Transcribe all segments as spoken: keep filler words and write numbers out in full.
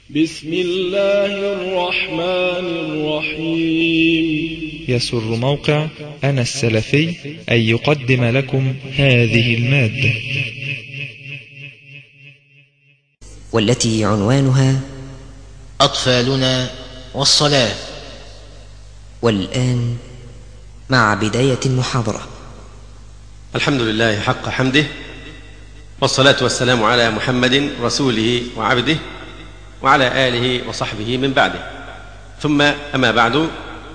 بسم الله الرحمن الرحيم. يسر موقع أنا السلفي أن يقدم لكم هذه المادة، والتي عنوانها أطفالنا والصلاة. والآن مع بداية المحاضرة. الحمد لله حق حمده، والصلاة والسلام على محمد رسوله وعبده وعلى آله وصحبه من بعده، ثم أما بعد،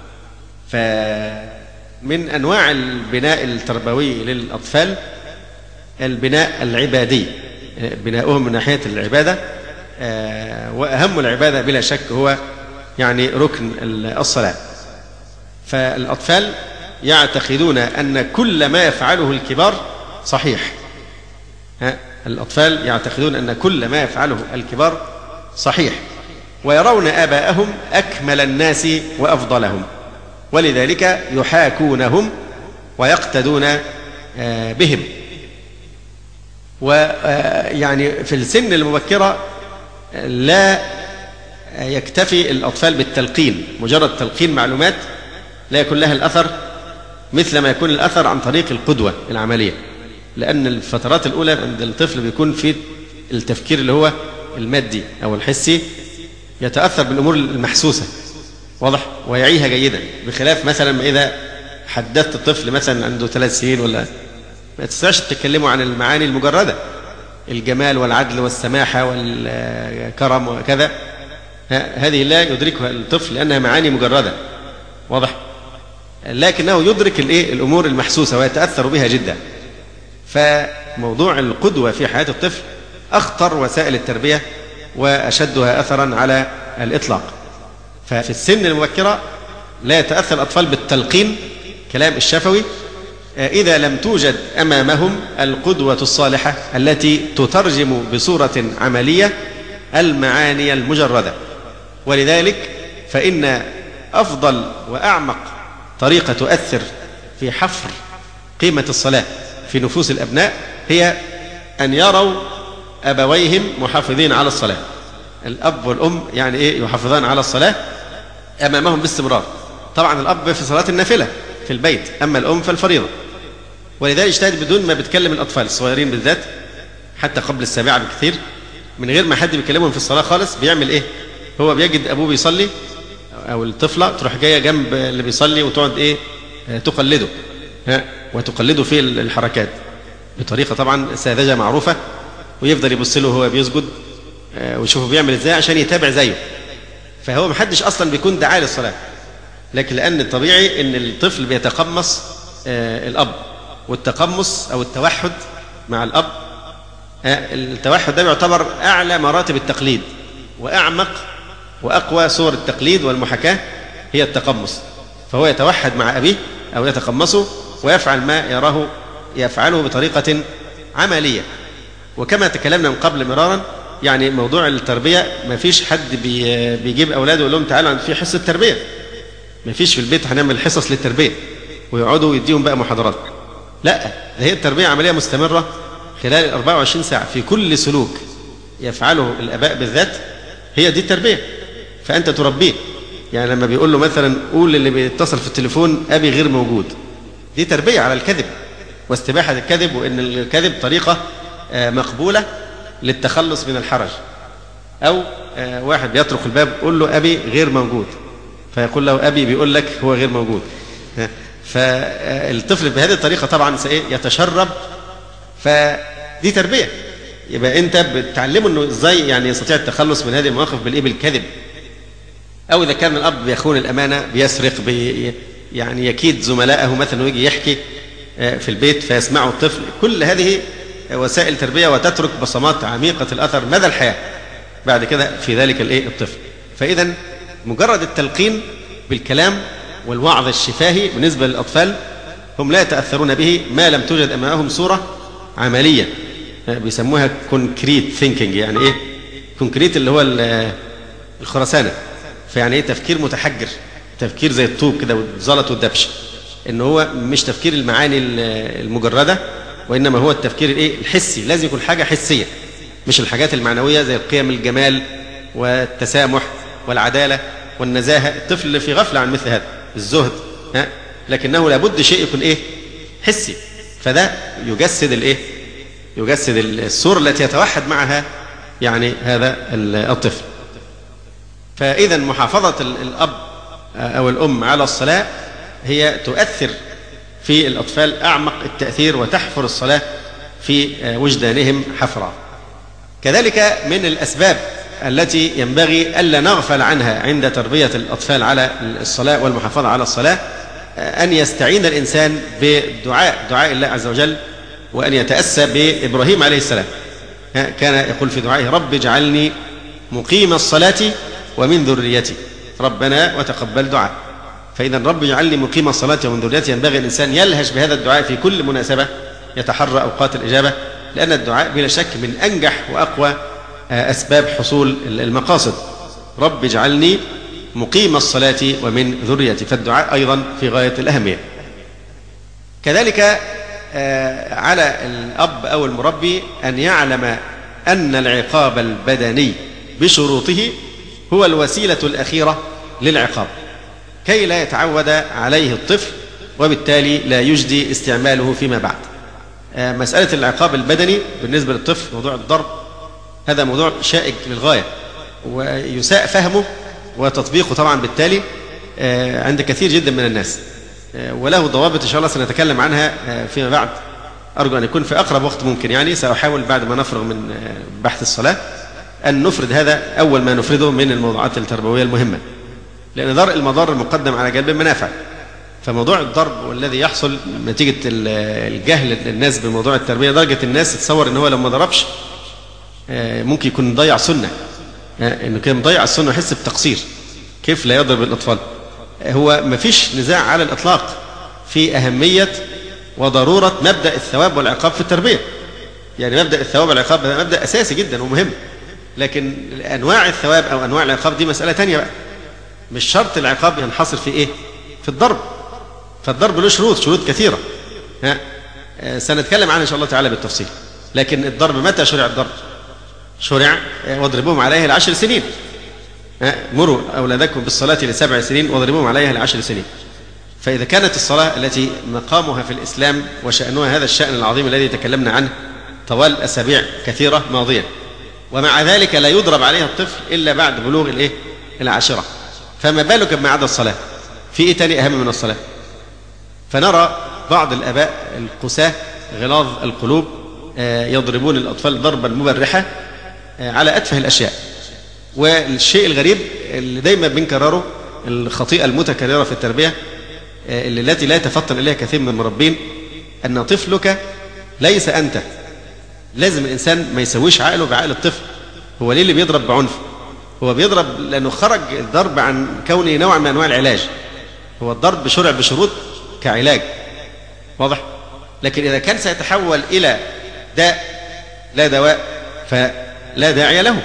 فمن أنواع البناء التربوي للأطفال البناء العبادي، بناؤهم من ناحية العبادة، وأهم العبادة بلا شك هو يعني ركن الصلاة. فالأطفال يعتقدون أن كل ما يفعله الكبار صحيح. الأطفال يعتقدون أن كل ما يفعله الكبار صحيح، ويرون آباءهم أكمل الناس وأفضلهم، ولذلك يحاكونهم ويقتدون بهم. ويعني في السن المبكرة لا يكتفي الأطفال بالتلقين، مجرد تلقين معلومات لا يكون لها الأثر مثل ما يكون الأثر عن طريق القدوة العملية، لأن الفترات الأولى عند الطفل بيكون في التفكير اللي هو المادي أو الحسي، يتأثر بالأمور المحسوسة، واضح، ويعيها جيدا، بخلاف مثلا ما إذا حدثت الطفل مثلا عنده ثلاث سنين ولا ما تستطيعش تتكلموا عن المعاني المجردة، الجمال والعدل والسماحة والكرم وكذا، هذه لا يدركها الطفل لأنها معاني مجردة، واضح، لكنه يدرك الإيه الأمور المحسوسة ويتأثر بها جدا. فموضوع القدوة في حياة الطفل أخطر وسائل التربية وأشدها أثرا على الإطلاق. ففي السن المبكرة لا يتأثر الأطفال بالتلقين كلام الشفوي إذا لم توجد أمامهم القدوة الصالحة التي تترجم بصورة عملية المعاني المجردة. ولذلك فإن أفضل وأعمق طريقة تؤثر في حفر قيمة الصلاة في نفوس الأبناء هي أن يروا أبويهم محافظين على الصلاة. الأب والأم يعني إيه يحافظان على الصلاة أمامهم باستمرار. طبعا الأب في صلاة النافلة في البيت، أما الأم فالفريضة. ولذلك يجتهد بدون ما بتكلم الأطفال الصغيرين بالذات حتى قبل السابعة بكثير، من غير ما حد بيكلمهم في الصلاة خالص، بيعمل إيه؟ هو بيجد أبوه بيصلي أو الطفلة تروح جاية جنب اللي بيصلي وتقعد إيه تقلده، ها وتقلده في الحركات بطريقة طبعا ساذجة معروفة، ويفضل يبص له وهو بيسجد ويشوفه بيعمل ازاي عشان يتابع زيه. فهو محدش اصلا بيكون داعي للصلاه، لكن لان الطبيعي ان الطفل بيتقمص الاب، والتقمص او التوحد مع الاب، التوحد ده يعتبر اعلى مراتب التقليد، واعمق واقوى صور التقليد والمحاكاه هي التقمص. فهو يتوحد مع ابيه او يتقمصه ويفعل ما يراه يفعله بطريقه عمليه. وكما تكلمنا من قبل مرارا، يعني موضوع التربية ما فيش حد بي بيجيب أولاده ويقول لهم تعالوا في حصة تربية، ما فيش في البيت هنعمل حصص للتربية ويقعدوا ويديهم بقى محاضرات، لا، هي التربية عملية مستمرة خلال أربعة وعشرين ساعة في كل سلوك يفعله الآباء بالذات، هي دي التربية. فأنت تربيه، يعني لما بيقول له مثلا قول اللي بيتصل في التليفون أبي غير موجود، دي تربية على الكذب واستباحة الكذب، وإن الكذب طريقة مقبولة للتخلص من الحرج. أو واحد بيطرق الباب قول له أبي غير موجود، فيقول له أبي بيقول لك هو غير موجود. فالطفل بهذه الطريقة طبعا يتشرب، فدي تربية. يبقى أنت بتعلمه أنه إزاي يعني يستطيع التخلص من هذه المواقف بالإيه بالكذب. أو إذا كان الأب بيخون الأمانة، بيسرق، بي يعني يكيد زملائه مثلا ويجي يحكي في البيت فيسمعه الطفل. كل هذه وسائل تربية وتترك بصمات عميقة الأثر مدى الحياة بعد كده في ذلك الإيه الطفل. فإذا مجرد التلقين بالكلام والوعظ الشفاهي بالنسبة للأطفال هم لا يتأثرون به ما لم توجد أمامهم صورة عملية بيسموها كونكريت ثينكينج. يعني إيه كونكريت؟ اللي هو الخرسانة. فيعني إيه تفكير متحجر، تفكير زي الطوب كده والزلط والدبش، إن هو مش تفكير المعاني المجردة، وإنما هو التفكير الإيه الحسي. لازم يكون حاجة حسية، مش الحاجات المعنوية زي القيم، الجمال، والتسامح والعدالة والنزاهة. الطفل اللي في غفلة عن مثل هذا الزهد، ها؟ لكنه لابد شيء يكون إيه؟ حسي، فده يجسد الإيه؟ يجسد الصورة التي يتوحد معها يعني هذا الطفل. فإذا محافظة الأب أو الأم على الصلاة هي تؤثر في الأطفال أعمق التأثير وتحفر الصلاة في وجدانهم حفرا. كذلك من الأسباب التي ينبغي ألا نغفل عنها عند تربية الأطفال على الصلاة والمحافظة على الصلاة أن يستعين الإنسان بدعاء دعاء الله عز وجل، وأن يتأسى بإبراهيم عليه السلام. كان يقول في دعائه: رب اجعلني مقيم الصلاة ومن ذريتي ربنا وتقبل دعاء. فإذا رب اجعلني مقيم الصلاة ومن ذريتي ينبغي الإنسان يلهج بهذا الدعاء في كل مناسبة، يتحرى أوقات الإجابة، لأن الدعاء بلا شك من أنجح وأقوى أسباب حصول المقاصد. رب اجعلني مقيم الصلاة ومن ذريتي، فالدعاء أيضا في غاية الأهمية. كذلك على الأب أو المربي أن يعلم أن العقاب البدني بشروطه هو الوسيلة الأخيرة للعقاب، كي لا يتعود عليه الطفل وبالتالي لا يجدي استعماله فيما بعد. مسألة العقاب البدني بالنسبة للطفل، موضوع الضرب، هذا موضوع شائك للغاية، ويساء فهمه وتطبيقه طبعا بالتالي عند كثير جدا من الناس، وله ضوابط إن شاء الله سنتكلم عنها فيما بعد. أرجو أن يكون في أقرب وقت ممكن، يعني سأحاول بعد ما نفرغ من بحث الصلاة أن نفرد هذا أول ما نفرده من الموضوعات التربوية المهمة، لأن درء المضار مقدم على جلب المنافع. فموضوع الضرب والذي يحصل نتيجة الجهل الناس بموضوع التربية، درجة الناس تتصور أنه لو ما ضربش ممكن يكون مضيع سنة، أنه كان مضيع السنة ويحس بتقصير، كيف لا يضرب الأطفال؟ هو ما فيش نزاع على الإطلاق في أهمية وضرورة مبدأ الثواب والعقاب في التربية. يعني مبدأ الثواب والعقاب هذا مبدأ أساسي جدا ومهم، لكن أنواع الثواب أو أنواع العقاب دي مسألة تانية بقى. مش شرط العقاب ينحصر في إيه؟ في الضرب. فالضرب له شروط شروط كثيرة، ها سنتكلم عنها إن شاء الله تعالى بالتفصيل. لكن الضرب متى شرع الضرب؟ شرع واضربوهم عليها لعشر سنين. مروا أولادكم بالصلاة لسبع سنين واضربوهم عليها لعشر سنين. فإذا كانت الصلاة التي مقامها في الإسلام وشأنها هذا الشأن العظيم الذي تكلمنا عنه طوال أسابيع كثيرة ماضية، ومع ذلك لا يضرب عليها الطفل إلا بعد بلوغ الإيه؟ العاشرة، فما بالك بما عدا الصلاة؟ في إيه تاني أهم من الصلاة؟ فنرى بعض الآباء القساة غلاظ القلوب يضربون الأطفال ضربا مبرحا على أتفه الأشياء. والشيء الغريب اللي دايما بنكرره، الخطيئة المتكررة في التربية اللي التي لا يتفطن إليها كثير من المربين، أن طفلك ليس أنت. لازم الإنسان ما يسويش عقله بعقل الطفل. هو ليه اللي بيضرب بعنف؟ هو بيضرب لأنه خرج الضرب عن كونه نوع من أنواع العلاج. هو الضرب شرع بشروط كعلاج، واضح؟ لكن إذا كان سيتحول إلى داء لا دواء فلا داعي له.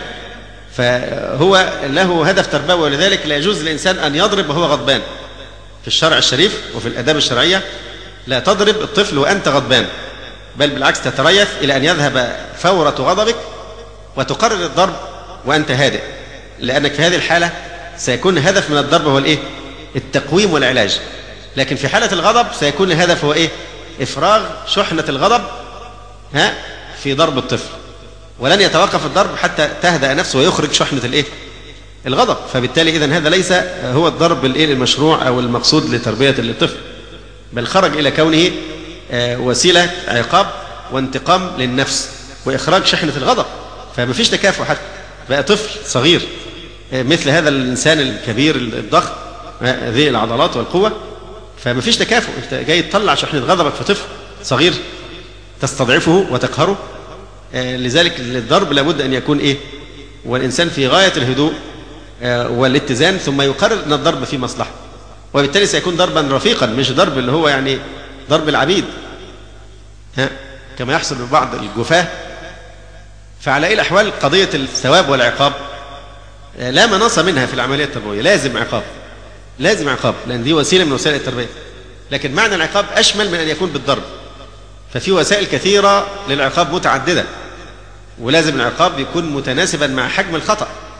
فهو له هدف تربوي، ولذلك لا يجوز للإنسان أن يضرب وهو غضبان. في الشرع الشريف وفي الآداب الشرعية لا تضرب الطفل وأنت غضبان، بل بالعكس تتريث إلى أن يذهب فورة غضبك وتقرر الضرب وأنت هادئ، لأنك في هذه الحالة سيكون الهدف من الضرب هو الإيه؟ التقويم والعلاج. لكن في حالة الغضب سيكون الهدف هو إيه؟ إفراغ شحنة الغضب ها في ضرب الطفل، ولن يتوقف الضرب حتى تهدأ نفسه ويخرج شحنة الإيه؟ الغضب. فبالتالي إذن هذا ليس هو الضرب الإيه المشروع أو المقصود لتربية الطفل، بل خرج إلى كونه وسيلة عقاب وانتقام للنفس وإخراج شحنة الغضب. فما فيش تكافؤ، حتى بقى طفل صغير مثل هذا الإنسان الكبير الضخم ذي العضلات والقوة، فما فيش تكافؤ. أنت جاي تطلع شحنة غضبك في طفل صغير تستضعفه وتقهره. لذلك الضرب لابد أن يكون إيه؟ والإنسان في غاية الهدوء والاتزان، ثم يقرر أن الضرب فيه مصلحة، وبالتالي سيكون ضربا رفيقا، مش ضرب اللي هو يعني ضرب العبيد ها كما يحصل ببعض الجفاة. فعلى أي الأحوال قضية الثواب والعقاب لا مناص منها في العملية التربوية، لازم عقاب، لازم عقاب، لأن دي وسيلة من وسائل التربية. لكن معنى العقاب أشمل من أن يكون بالضرب، ففي وسائل كثيرة للعقاب متعددة، ولازم العقاب يكون متناسبا مع حجم الخطأ.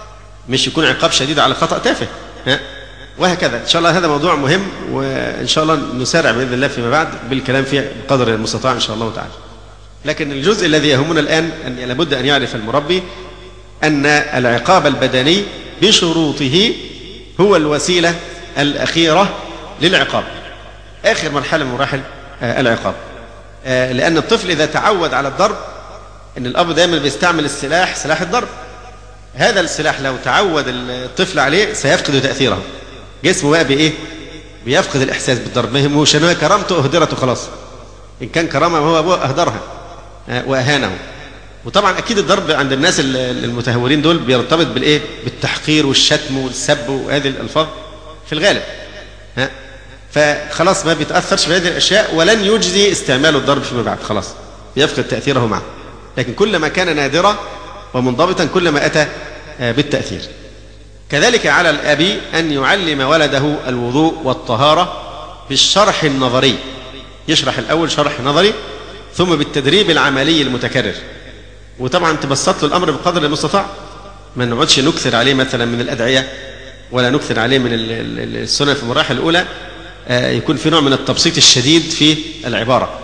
مش يكون عقاب شديد على خطأ تافه، ها وهكذا. إن شاء الله هذا موضوع مهم، وإن شاء الله نسارع بإذن الله فيما بعد بالكلام فيه بقدر المستطاع إن شاء الله تعالى. لكن الجزء الذي يهمنا الآن أن لابد أن يعرف المربي أن العقاب البدني بشروطه هو الوسيلة الأخيرة للعقاب، آخر مرحلة من مراحل العقاب. لأن الطفل إذا تعود على الضرب، إن الأب دائما بيستعمل السلاح سلاح الضرب، هذا السلاح لو تعود الطفل عليه سيفقد تأثيره، جسمه بقى بإيه؟ بيفقد الإحساس بالضرب، ما يهموش أنه كرامته أهدرته خلاص، إن كان كرامة وهو أبوه أهدرها وأهانه. وطبعا أكيد الضرب عند الناس المتهورين دول بيرتبط بالإيه؟ بالتحقير والشتم والسب وهذه الألفاظ في الغالب، ها فخلاص ما بيتأثرش بهذه الأشياء، ولن يجزي استعمال الضرب فيما بعد، خلاص يفقد تأثيره معه. لكن كلما كان نادرا ومنضبطا كلما أتى بالتأثير. كذلك على الأب أن يعلم ولده الوضوء والطهارة بالشرح النظري، يشرح الأول شرح نظري ثم بالتدريب العملي المتكرر. وطبعا تبسط له الأمر بقدر المستطاع، ما نقعدش نكثر عليه مثلا من الأدعية ولا نكثر عليه من السنن في المراحل الأولى، يكون في نوع من التبسيط الشديد في العبارة،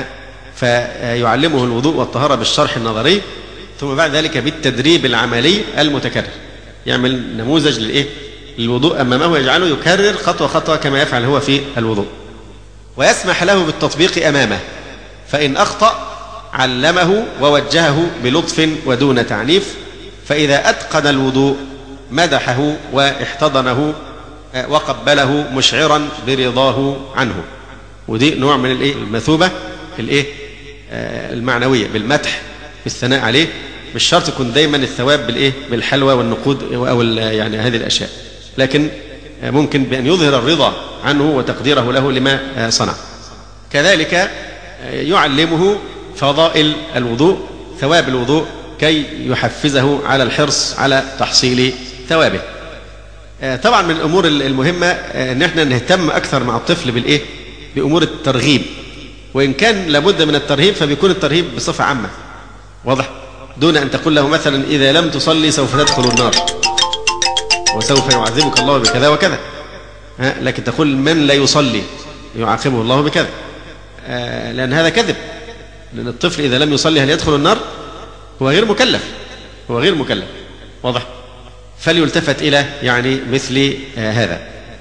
فيعلمه الوضوء والطهارة بالشرح النظري ثم بعد ذلك بالتدريب العملي المتكرر، يعمل نموذج للإيه؟ للوضوء أمامه، يجعله يكرر خطوة خطوة كما يفعل هو في الوضوء، ويسمح له بالتطبيق أمامه، فإن أخطأ علمه ووجهه بلطف ودون تعنيف، فإذا أتقن الوضوء مدحه واحتضنه وقبله مشعرا برضاه عنه. ودي نوع من الإيه؟ المثوبة الإيه؟ المعنوية بالمدح بالثناء عليه، مش شرط يكون دايما الثواب بالإيه؟ بالحلوى والنقود أو يعني هذه الأشياء، لكن ممكن بأن يظهر الرضا عنه وتقديره له لما صنع. كذلك يعلمه فضائل الوضوء، ثواب الوضوء، كي يحفزه على الحرص على تحصيل ثوابه. طبعا من الأمور المهمة أن احنا نهتم أكثر مع الطفل بالإيه؟ بأمور الترغيب، وإن كان لابد من الترهيب فبيكون الترهيب بصفة عامة، واضح، دون أن تقول له مثلا إذا لم تصلي سوف تدخل النار وسوف يعذبك الله بكذا وكذا، لكن تقول من لا يصلي يعاقبه الله بكذا، لأن هذا كذب، لأن الطفل إذا لم يصلي هل يدخل النار؟ هو غير مكلف، هو غير مكلف، واضح، فليلتفت إلى يعني مثل هذا.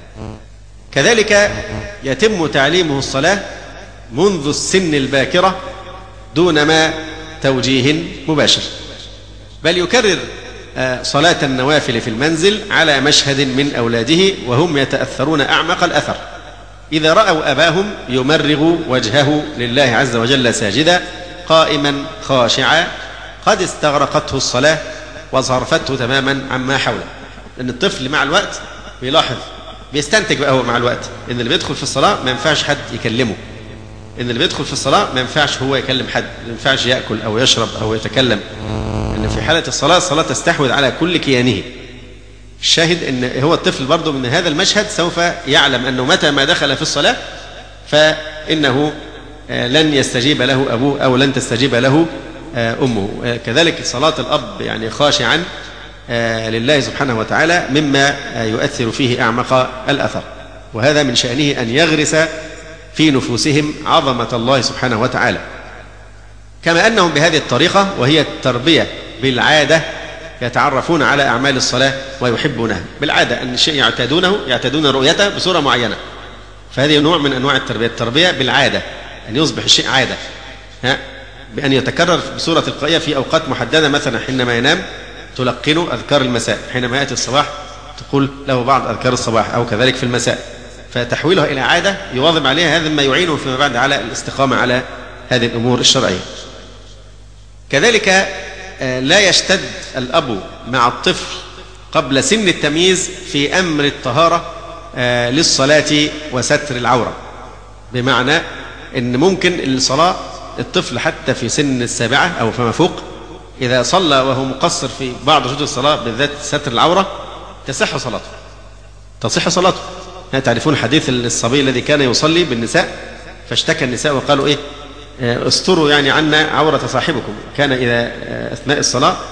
كذلك يتم تعليمه الصلاة منذ السن الباكرة دون ما توجيه مباشر، بل يكرر صلاة النوافل في المنزل على مشهد من أولاده وهم يتأثرون أعمق الأثر، إذا رأوا أباهم يمرغ وجهه لله عز وجل ساجدا قائما خاشعا قد استغرقته الصلاة وصرفته تماما عما حوله. لأن الطفل مع الوقت بيلاحظ، بيستنتج بقى هو مع الوقت إن اللي بيدخل في الصلاة ما ينفعش حد يكلمه، إن اللي بيدخل في الصلاة ما ينفعش هو يكلم حد، ما ينفعش يأكل أو يشرب أو يتكلم، إن في حالة الصلاة الصلاة تستحوذ على كل كيانه. الشاهد إن هو الطفل برضه من هذا المشهد سوف يعلم أنه متى ما دخل في الصلاة فإنه لن يستجيب له أبوه أو لن تستجيب له أمه. كذلك صلاة الأب يعني خاشعا لله سبحانه وتعالى مما يؤثر فيه أعمق الأثر، وهذا من شأنه أن يغرس في نفوسهم عظمة الله سبحانه وتعالى. كما أنهم بهذه الطريقة وهي التربية بالعادة يتعرفون على أعمال الصلاة ويحبونها بالعادة، أن الشيء يعتادونه يعتادون رؤيته بصورة معينة، فهذه نوع من أنواع التربية، التربية بالعادة، أن يصبح الشيء عادة، ها بأن يتكرر بصورة تلقائية في أوقات محددة، مثلا حينما ينام تلقنه أذكار المساء، حينما يأتي الصباح تقول له بعض أذكار الصباح، أو كذلك في المساء، فتحويلها إلى عادة يواظب عليها، هذا ما يعينه فيما بعد على الاستقامة على هذه الأمور الشرعية. كذلك لا يشتد الأب مع الطفل قبل سن التمييز في أمر الطهارة للصلاة وستر العورة، بمعنى أن ممكن الصلاة الطفل حتى في سن السابعة أو فما فوق إذا صلى وهو مقصر في بعض شروط الصلاة بالذات ستر العورة تصح صلاته، تصح صلاته. تعرفون حديث الصبي الذي كان يصلي بالنساء فاشتكى النساء وقالوا إيه استروا يعني عنا عورة صاحبكم، كان إذا أثناء الصلاة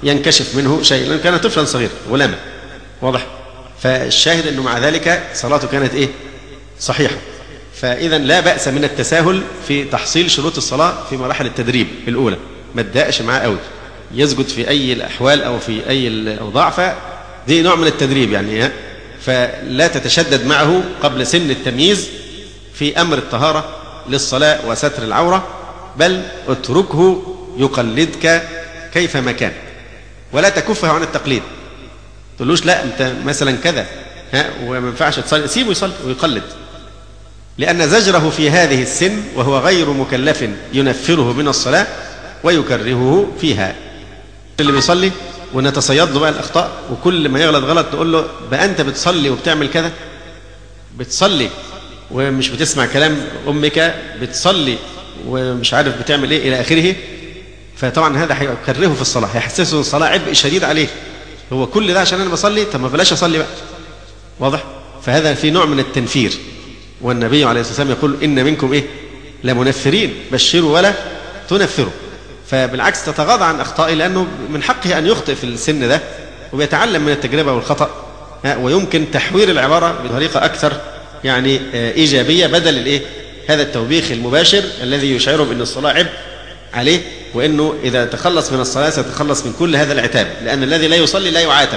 ينكشف منه شيء، لأنه كان طفلا صغيرا غلاما. واضح؟ فالشاهد أنه مع ذلك صلاته كانت إيه؟ صحيحة. فإذا لا بأس من التساهل في تحصيل شروط الصلاة في مراحل التدريب الأولى، ما تضايقش معاه قوي، يسجد في أي الأحوال أو في أي الأوضاع، فدي نوع من التدريب يعني. فلا تتشدد معه قبل سن التمييز في أمر الطهارة للصلاة وستر العورة، بل اتركه يقلدك كيفما كان، ولا تكفه عن التقليد. تقولوش لا أنت مثلا كذا ها وما ينفعش تصلي، سيبه يصلي ويقلد، لأن زجره في هذه السن وهو غير مكلف ينفره من الصلاة ويكرهه فيها. اللي بيصلي ونتصيد له بقى الأخطاء، وكل ما يغلط غلط نقول له بقى أنت بتصلي وبتعمل كذا، بتصلي ومش بتسمع كلام أمك، بتصلي ومش عارف بتعمل إيه إلى آخره. فطبعا هذا هيكرهه في الصلاة، هيحسسه الصلاة عبء شديد عليه. هو كل ده عشان أنا بصلي؟ طب ما بلاش أصلي بقى. واضح؟ فهذا في نوع من التنفير، والنبي عليه الصلاة والسلام يقول إن منكم إيه؟ لمنفرين، بشروا ولا تنفروا. فبالعكس تتغاضى عن أخطائه، لأنه من حقه أن يخطئ في السن ده، وبيتعلم من التجربة والخطأ، ويمكن تحوير العبارة بطريقة أكثر يعني إيجابية، بدل الإيه؟ هذا التوبيخ المباشر الذي يشعره بأن الصلاة عبء عليه، وأنه إذا تخلص من الصلاة سيتخلص من كل هذا العتاب، لأن الذي لا يصلي لا يعاتب.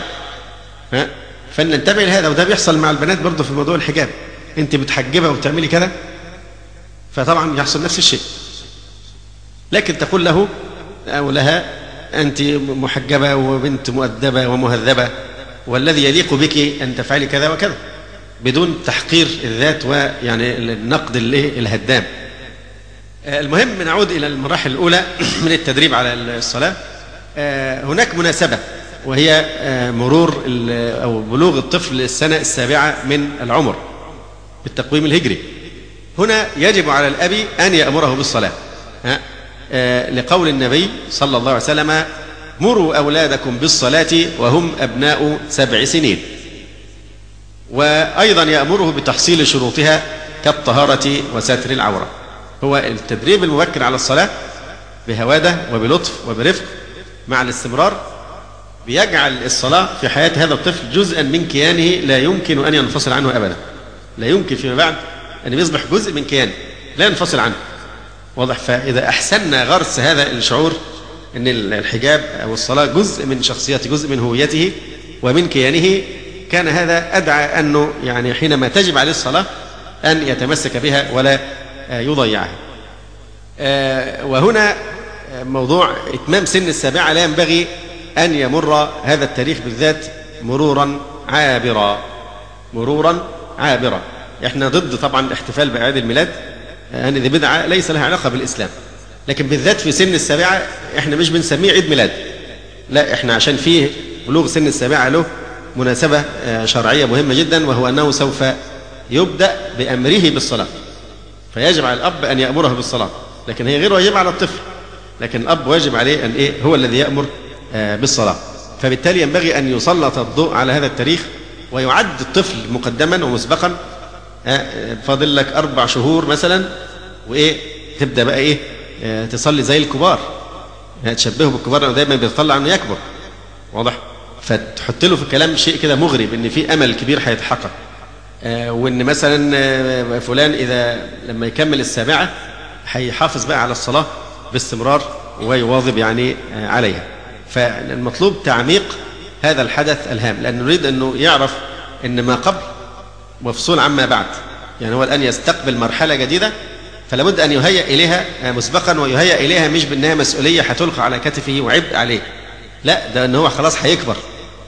فننتبه لهذا. وده بيحصل مع البنات برضه في موضوع الحجاب، أنت بتحجبها وبتعملي كذا، فطبعا يحصل نفس الشيء. لكن تقول له أو لها أنت محجبة وبنت مؤدبة ومهذبة، والذي يليق بك أن تفعلي كذا وكذا، بدون تحقير الذات ويعني النقد الهدام. المهم نعود إلى المراحل الأولى من التدريب على الصلاة. هناك مناسبة، وهي مرور أو بلوغ الطفل السنة السابعة من العمر بالتقويم الهجري. هنا يجب على الأب أن يأمره بالصلاة، لقول النبي صلى الله عليه وسلم: مروا أولادكم بالصلاة وهم أبناء سبع سنين. وأيضا يأمره بتحصيل شروطها كالطهارة وستر العورة. هو التدريب المبكر على الصلاة بهوادة وبلطف وبرفق مع الاستمرار بيجعل الصلاة في حياة هذا الطفل جزءا من كيانه لا يمكن أن ينفصل عنه أبدا. لا يمكن فيما بعد أن يصبح جزء من كيانه لا ينفصل عنه. واضح؟ فإذا أحسننا غرس هذا الشعور أن الحجاب أو الصلاة جزء من شخصيته، جزء من هويته ومن كيانه، كان هذا أدعى أنه يعني حينما تجب عليه الصلاة أن يتمسك بها ولا يضيعها. وهنا موضوع إتمام سن السابعة لا ينبغي أن يمر هذا التاريخ بالذات مرورا عابرا مرورا عابرا. احنا ضد طبعا الاحتفال بأعياد الميلاد، هذه يعني بدعة ليس لها علاقة بالإسلام، لكن بالذات في سن السابعة احنا مش بنسميه عيد ميلاد، لا احنا عشان فيه بلوغ سن السابعة له مناسبة شرعية مهمة جدا، وهو أنه سوف يبدأ بأمره بالصلاة، فيجب على الأب أن يأمره بالصلاة، لكن هي غير واجبة على الطفل، لكن الأب واجب عليه أن إيه هو الذي يأمر بالصلاة. فبالتالي ينبغي أن يسلط الضوء على هذا التاريخ، ويعد الطفل مقدما ومسبقا. فاضل لك أربع شهور مثلا وإيه تبدأ بقى إيه تصلي زي الكبار، تشبهه بالكبار لأنه دايما بيتطلع أنه يكبر. واضح؟ فتحط له في الكلام شيء كده مغري بأن في أمل كبير هيتحقق، وأن مثلا فلان إذا لما يكمل السابعة هيحافظ بقى على الصلاة باستمرار ويواظب يعني عليها. فالمطلوب تعميق هذا الحدث الهام، لأن نريد أنه يعرف أن ما قبل مفصول عما بعد، يعني هو الآن يستقبل مرحلة جديدة، فلا بد أن يهيأ إليها مسبقا، ويهيأ إليها مش بأنها مسؤولية هتلقى على كتفه وعبء عليه، لا ده أنه هو خلاص هيكبر.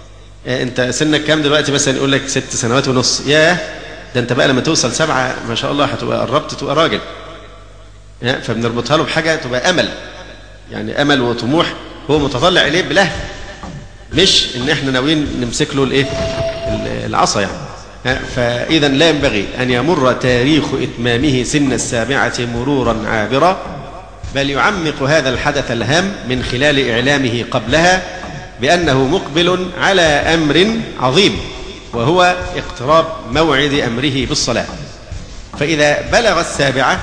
أنت سنك كام دلوقتي؟ مثلا يقول لك ست سنوات ونص، ياه ده أنت بقى لما توصل سبعة ما شاء الله هتبقى قربت تبقى راجل. فبنربطها له بحاجة تبقى أمل، يعني أمل وطموح هو متطلع إليه بلهف، مش إن إحنا ناويين نمسك له الإيه العصا يعني. فإذا لا ينبغي أن يمر تاريخ إتمامه سن السابعة مرورا عابرا، بل يعمق هذا الحدث الهام من خلال إعلامه قبلها بأنه مقبل على أمر عظيم، وهو اقتراب موعد أمره بالصلاة. فإذا بلغ السابعة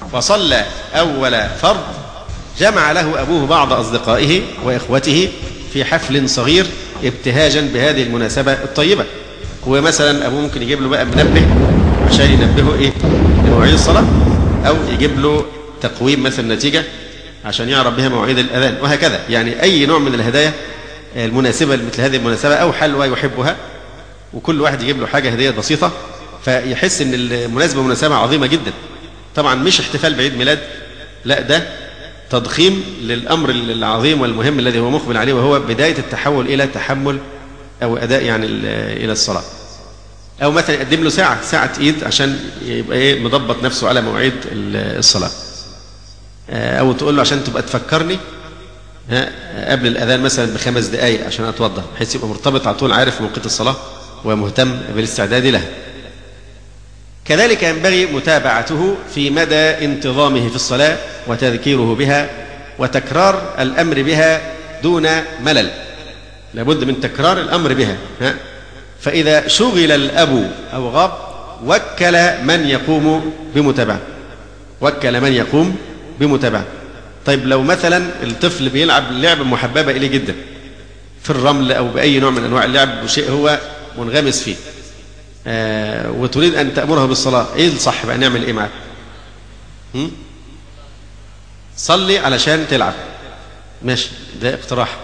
وصلى أول فرض، جمع له أبوه بعض أصدقائه وإخوته في حفل صغير ابتهاجا بهذه المناسبة الطيبة. ومثلا أبوه ممكن يجيب له بقى منبه عشان ينبهه إيه لمواعيد الصلاة، أو يجيب له تقويم مثلا نتيجة عشان يعرف بها مواعيد الأذان، وهكذا. يعني أي نوع من الهدايا المناسبة لمثل هذه المناسبة، أو حلوى يحبها، وكل واحد يجيب له حاجة هدية بسيطة فيحس إن المناسبة مناسبة عظيمة جدا. طبعا مش احتفال بعيد ميلاد، لا، ده تضخيم للأمر العظيم والمهم الذي هو مقبل عليه، وهو بداية التحول إلى تحمل أو أداء يعني إلى الصلاة. أو مثلا يقدم له ساعة ساعة إيد عشان يبقى إيه مضبط نفسه على مواعيد الصلاة، أو تقول له عشان تبقى تفكرني قبل الأذان مثلا بخمس دقائق عشان أتوضأ، بحيث يبقى مرتبط على طول عارف موقيت الصلاة ومهتم بالاستعداد لها. كذلك ينبغي متابعته في مدى انتظامه في الصلاة وتذكيره بها وتكرار الأمر بها دون ملل، لابد من تكرار الأمر بها. فإذا شغل الأب أو غاب وكل من يقوم بمتابعة وكل من يقوم بمتابعة طيب لو مثلا الطفل بيلعب لعبة محببة إليه جدا في الرمل أو بأي نوع من أنواع اللعب، وشيء هو منغمس فيه، آه وتريد أن تأمره بالصلاة، إيه الصح بقى نعمل إيه معاه؟ صلي علشان تلعب، ماشي، ده اقتراح.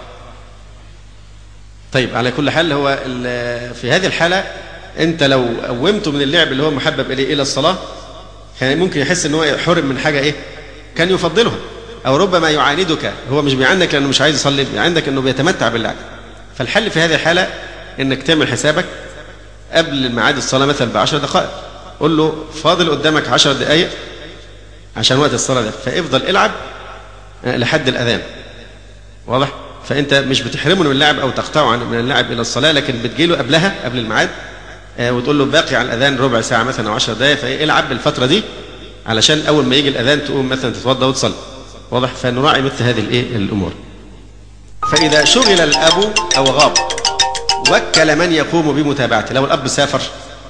طيب على كل حال هو في هذه الحالة أنت لو قومته من اللعب اللي هو محبب إليه إلى الصلاة، يعني ممكن يحس أنه يحرم من حاجة إيه كان يفضلها، أو ربما يعاندك، هو مش بيعاندك لأنه مش عايز يصلي، بيعاندك أنه بيتمتع باللعب. فالحل في هذه الحالة أنك تعمل حسابك قبل ميعاد الصلاة مثلا بعشر دقائق، قل له فاضل قدامك عشر دقائق عشان وقت الصلاة ده، فافضل العب لحد الأذان، واضح؟ فأنت مش بتحرمه من اللعب أو تقطعه من اللعب إلى الصلاة، لكن بتجيله قبلها قبل الميعاد وتقول له باقي على الأذان ربع ساعة مثلا أو عشر دقائق، فالعب بالفترة دي علشان أول ما يجي الأذان تقوم مثلا تتوضأ وتصلي، واضح؟ فنراعي مثل هذه الإيه الأمور. فإذا شغل الأب أو غاب وكل من يقوم بمتابعته، لو الأب سافر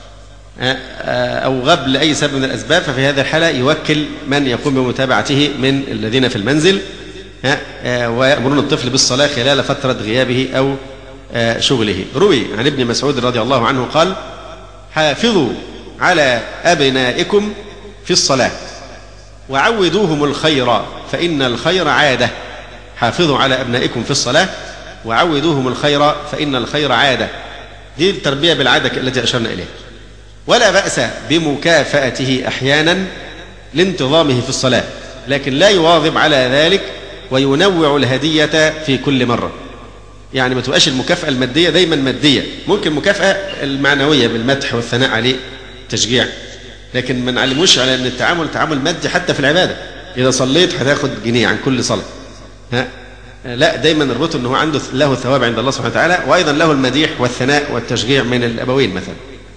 أو غاب لأي سبب من الأسباب، ففي هذه الحالة يوكل من يقوم بمتابعته من الذين في المنزل، ويأمرون الطفل بالصلاة خلال فترة غيابه أو شغله. روي عن ابن مسعود رضي الله عنه قال: حافظوا على أبنائكم في الصلاة وعودوهم الخير فإن الخير عادة. حافظوا على أبنائكم في الصلاة وعودوهم الخير فإن الخير عادة. دي التربية بالعادة التي أشرنا إليها. ولا بأس بمكافأته أحيانا لانتظامه في الصلاة، لكن لا يواظب على ذلك وينوع الهدية في كل مرة. يعني ما تبقاش المكافأة المادية دايما مادية، ممكن مكافأة المعنوية بالمدح والثناء عليه، تشجيع، لكن ما نعلموش على أن التعامل تعامل مادي حتى في العبادة. إذا صليت هتاخد جنيه عن كل صلاة، ها؟ لا، دايما نربطه أنه عنده له ثواب عند الله سبحانه وتعالى، وأيضا له المديح والثناء والتشجيع من الأبوين مثلا.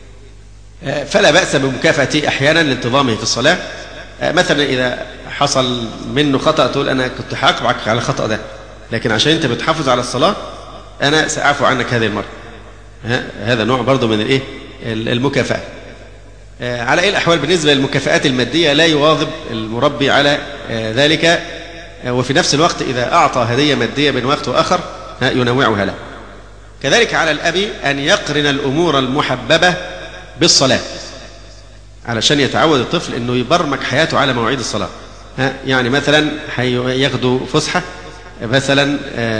فلا بأس بمكافأته أحيانا لانتظامه في الصلاة. مثلا إذا حصل منه خطأ تقول أنا كنت هعاقبك على الخطأ ده، لكن عشان أنت بتحافظ على الصلاة أنا سأعفو عنك هذه المرة. هذا نوع برضو من الإيه المكافأة. على أي الأحوال بالنسبة للمكافآت المادية لا يواظب المربي على ذلك، وفي نفس الوقت إذا أعطى هدية مادية بين وقت وآخر ينوعها له. كذلك على الأب أن يقرن الأمور المحببة بالصلاة علشان يتعود الطفل أنه يبرمج حياته على مواعيد الصلاة. يعني مثلا هياخدوا فسحة مثلا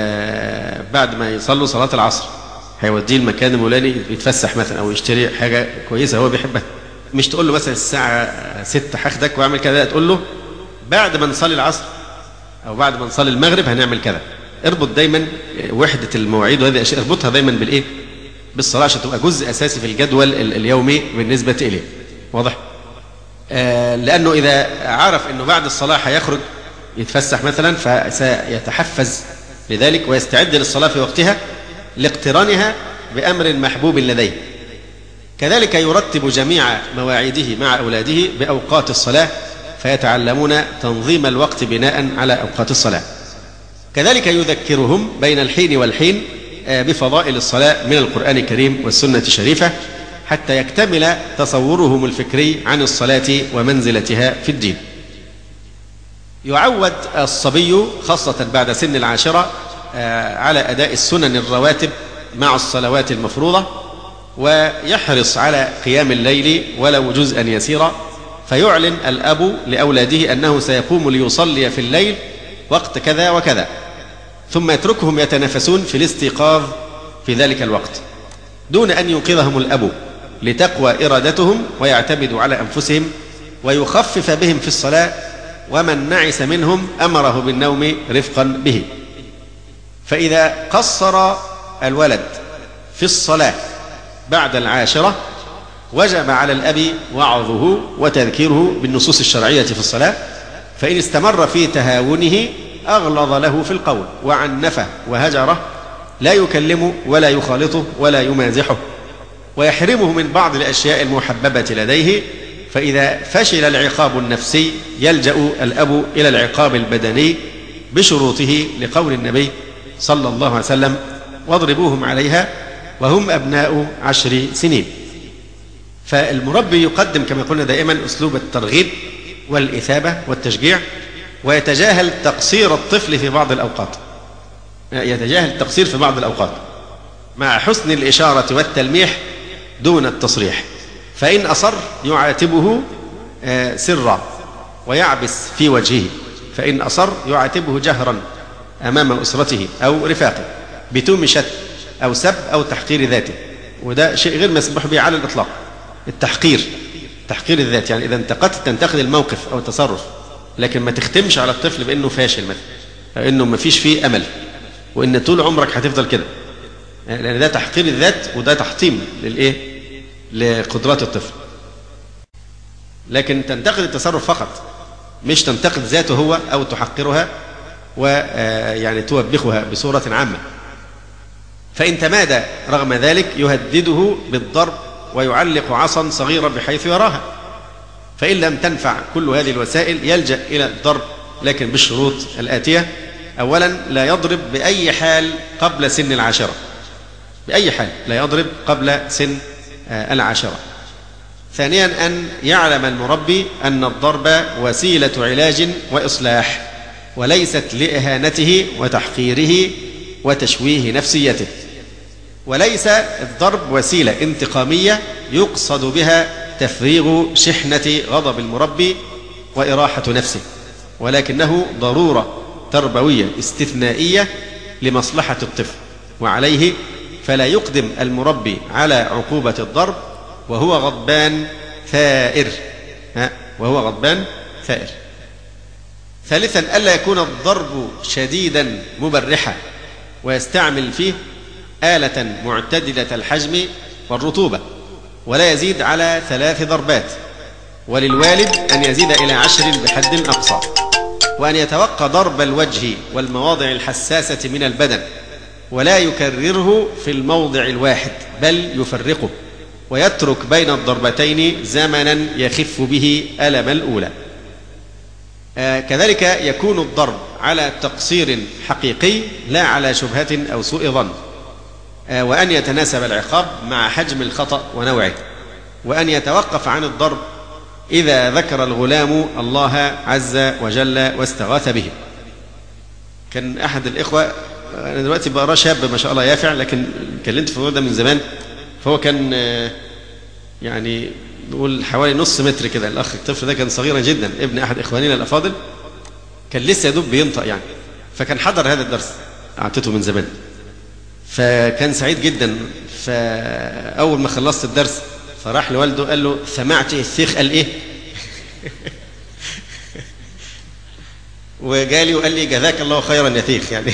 بعد ما يصلوا صلاة العصر، هيوديه المكان المولاني يتفسح مثلا أو يشتري حاجة كويسة هو بيحبها. مش تقول له مثلا الساعة ستة هاخدك واعمل كذا، تقول له بعد ما نصلي العصر أو بعد ما نصلي المغرب هنعمل كذا. اربط دايما وحدة المواعيد وهذه الأشياء اربطها دايما بالإيه بالصلاة عشان تبقى جزء أساسي في الجدول اليومي بالنسبة إليه، واضح؟ آه لأنه إذا عرف أنه بعد الصلاة هيخرج يتفسح مثلا فسيتحفز لذلك ويستعد للصلاة في وقتها لاقترانها بأمر محبوب لديه. كذلك يرتب جميع مواعيده مع أولاده بأوقات الصلاة فيتعلمون تنظيم الوقت بناء على أوقات الصلاة. كذلك يذكرهم بين الحين والحين بفضائل الصلاة من القرآن الكريم والسنة الشريفة حتى يكتمل تصورهم الفكري عن الصلاة ومنزلتها في الدين. يعود الصبي خاصة بعد سن العاشرة على أداء السنن الرواتب مع الصلوات المفروضة، ويحرص على قيام الليل ولو جزءا يسيرا، فيعلن الأب لأولاده أنه سيقوم ليصلي في الليل وقت كذا وكذا، ثم يتركهم يتنافسون في الاستيقاظ في ذلك الوقت دون أن يوقظهم الأب لتقوى إرادتهم ويعتمدوا على أنفسهم ويخفف بهم في الصلاة، ومن نعس منهم أمره بالنوم رفقا به. فإذا قصر الولد في الصلاة بعد العاشرة وجب على الأب وعظه وتذكيره بالنصوص الشرعية في الصلاة، فإن استمر في تهاونه أغلظ له في القول وعنفه وهجره، لا يكلمه ولا يخالطه ولا يمازحه، ويحرمه من بعض الأشياء المحببة لديه. فإذا فشل العقاب النفسي يلجأ الأب إلى العقاب البدني بشروطه، لقول النبي صلى الله عليه وسلم: واضربوهم عليها وهم أبناء عشر سنين. فالمربي يقدم كما قلنا دائما أسلوب الترغيب والإثابة والتشجيع، ويتجاهل تقصير الطفل في بعض الأوقات يتجاهل التقصير في بعض الأوقات مع حسن الإشارة والتلميح دون التصريح. فإن أصر يعاتبه سرا ويعبس في وجهه، فإن أصر يعاتبه جهرا أمام أسرته أو رفاقه بتوم شتم أو سب أو تحقير ذاته، وده شيء غير مسموح به على الإطلاق. التحقير تحقير الذات، يعني إذا انتقدت تنتقد الموقف أو التصرف، لكن ما تختمش على الطفل بأنه فاشل مثلا، إنه ما فيش فيه أمل وإن طول عمرك هتفضل كده، لأن ده تحقير الذات وده تحطيم للإيه؟ لقدرات الطفل. لكن تنتقد التصرف فقط، مش تنتقد ذاته هو أو تحقرها ويعني توبخها بصورة عامة. فإن تمادى رغم ذلك يهدده بالضرب ويعلق عصا صغيرة بحيث يراها. فإن لم تنفع كل هذه الوسائل يلجأ إلى الضرب، لكن بالشروط الآتية: أولا، لا يضرب بأي حال قبل سن العاشرة، بأي حال لا يضرب قبل سن العاشرة. ثانيا، أن يعلم المربي أن الضرب وسيلة علاج وإصلاح، وليست لإهانته وتحقيره وتشويه نفسيته، وليس الضرب وسيلة انتقامية يقصد بها تفريغ شحنة غضب المربي وإراحة نفسه، ولكنه ضرورة تربوية استثنائية لمصلحة الطفل. وعليه فلا يقدم المربي على عقوبة الضرب وهو غضبان ثائر ها وهو غضبان ثائر. ثالثا، ألا يكون الضرب شديدا مبرحا ويستعمل فيه آلة معتدلة الحجم والرطوبة، ولا يزيد على ثلاث ضربات، وللوالد أن يزيد إلى عشر بحد أقصى، وأن يتوقى ضرب الوجه والمواضع الحساسة من البدن، ولا يكرره في الموضع الواحد بل يفرقه، ويترك بين الضربتين زمنا يخف به ألم الأولى. آه كذلك يكون الضرب على تقصير حقيقي لا على شبهة أو سوء ظن، آه وأن يتناسب العقاب مع حجم الخطأ ونوعه، وأن يتوقف عن الضرب إذا ذكر الغلام الله عز وجل واستغاث به. كان أحد الإخوة، أنا دلوقتي بقرأ شاب ما شاء الله يافع، لكن كلمت في الموضوع ده من زمان، فهو كان يعني نقول حوالي نص متر كده، الأخ الطفل ده كان صغيرا جدا، ابن أحد إخواننا الأفاضل، كان لسه يدوب بينطق يعني، فكان حضر هذا الدرس أعطيته من زمان، فكان سعيد جدا. فأول ما خلصت الدرس فراح لوالده قال له: سمعت الشيخ قال إيه؟ وجالي وقال لي: جزاك الله خيرا يا شيخ يعني.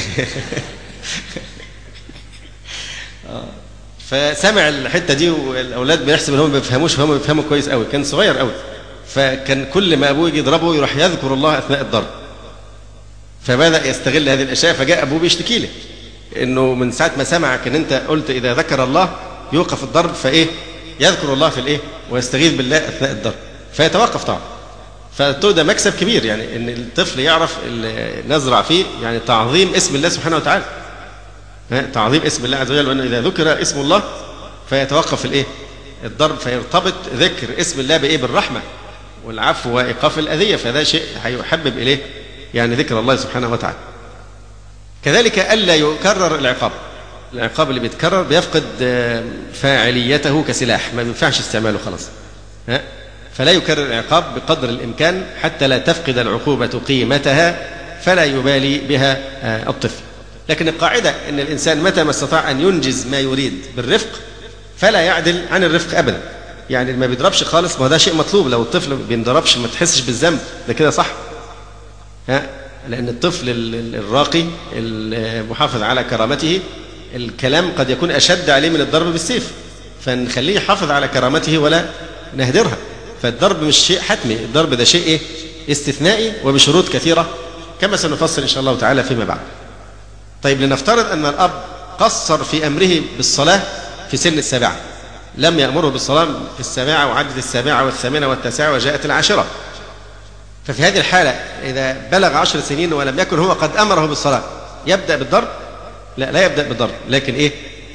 فسمع الحته دي، والاولاد بيحسب ان هم ما بيفهموش، هم بيفهموا كويس قوي، كان صغير قوي، فكان كل ما ابوه يجي يضربه يروح يذكر الله اثناء الضرب، فبدا يستغل هذه الاشياء. فجاء ابوه بيشتكي له انه من ساعه ما سمعك ان انت قلت اذا ذكر الله يوقف الضرب، فايه يذكر الله في الايه ويستغيث بالله اثناء الضرب، فيتوقف طبعا. فالتو ده مكسب كبير، يعني ان الطفل يعرف نزرع فيه يعني تعظيم اسم الله سبحانه وتعالى، تعظيم اسم الله عز وجل، وانه اذا ذكر اسم الله فيتوقف الايه الضرب، فيرتبط ذكر اسم الله بايه بالرحمه والعفو وايقاف الاذيه، فده شيء هيحبب اليه يعني ذكر الله سبحانه وتعالى. كذلك ألا يكرر العقاب. العقاب اللي بيتكرر بيفقد فاعليته كسلاح، ما بينفعش استعماله خلاص. ها؟ فلا يكرر العقاب بقدر الإمكان حتى لا تفقد العقوبة قيمتها فلا يبالي بها الطفل. لكن القاعدة أن الإنسان متى ما استطاع أن ينجز ما يريد بالرفق فلا يعدل عن الرفق أبدا. يعني ما بيضربش خالص، ما ده شيء مطلوب. لو الطفل ما بينضربش ما تحسش بالذنب، ده كده صح. ها؟ لأن الطفل الراقي المحافظ على كرامته الكلام قد يكون أشد عليه من الضرب بالسيف، فنخليه يحافظ على كرامته ولا نهدرها. فالضرب مش شيء حتمي، الضرب ده شيء إيه؟ استثنائي وبشروط كثيرة كما سنفصل إن شاء الله تعالى فيما بعد. طيب لنفترض أن الأب قصر في أمره بالصلاة في سن السابعة، لم يأمره بالصلاة في السابعة وعدت السابعة والثامنة والتاسعة وجاءت العاشرة، ففي هذه الحالة إذا بلغ عشر سنين ولم يكن هو قد أمره بالصلاة يبدأ بالضرب؟ لا لا يبدأ بالضرب، لكن إيه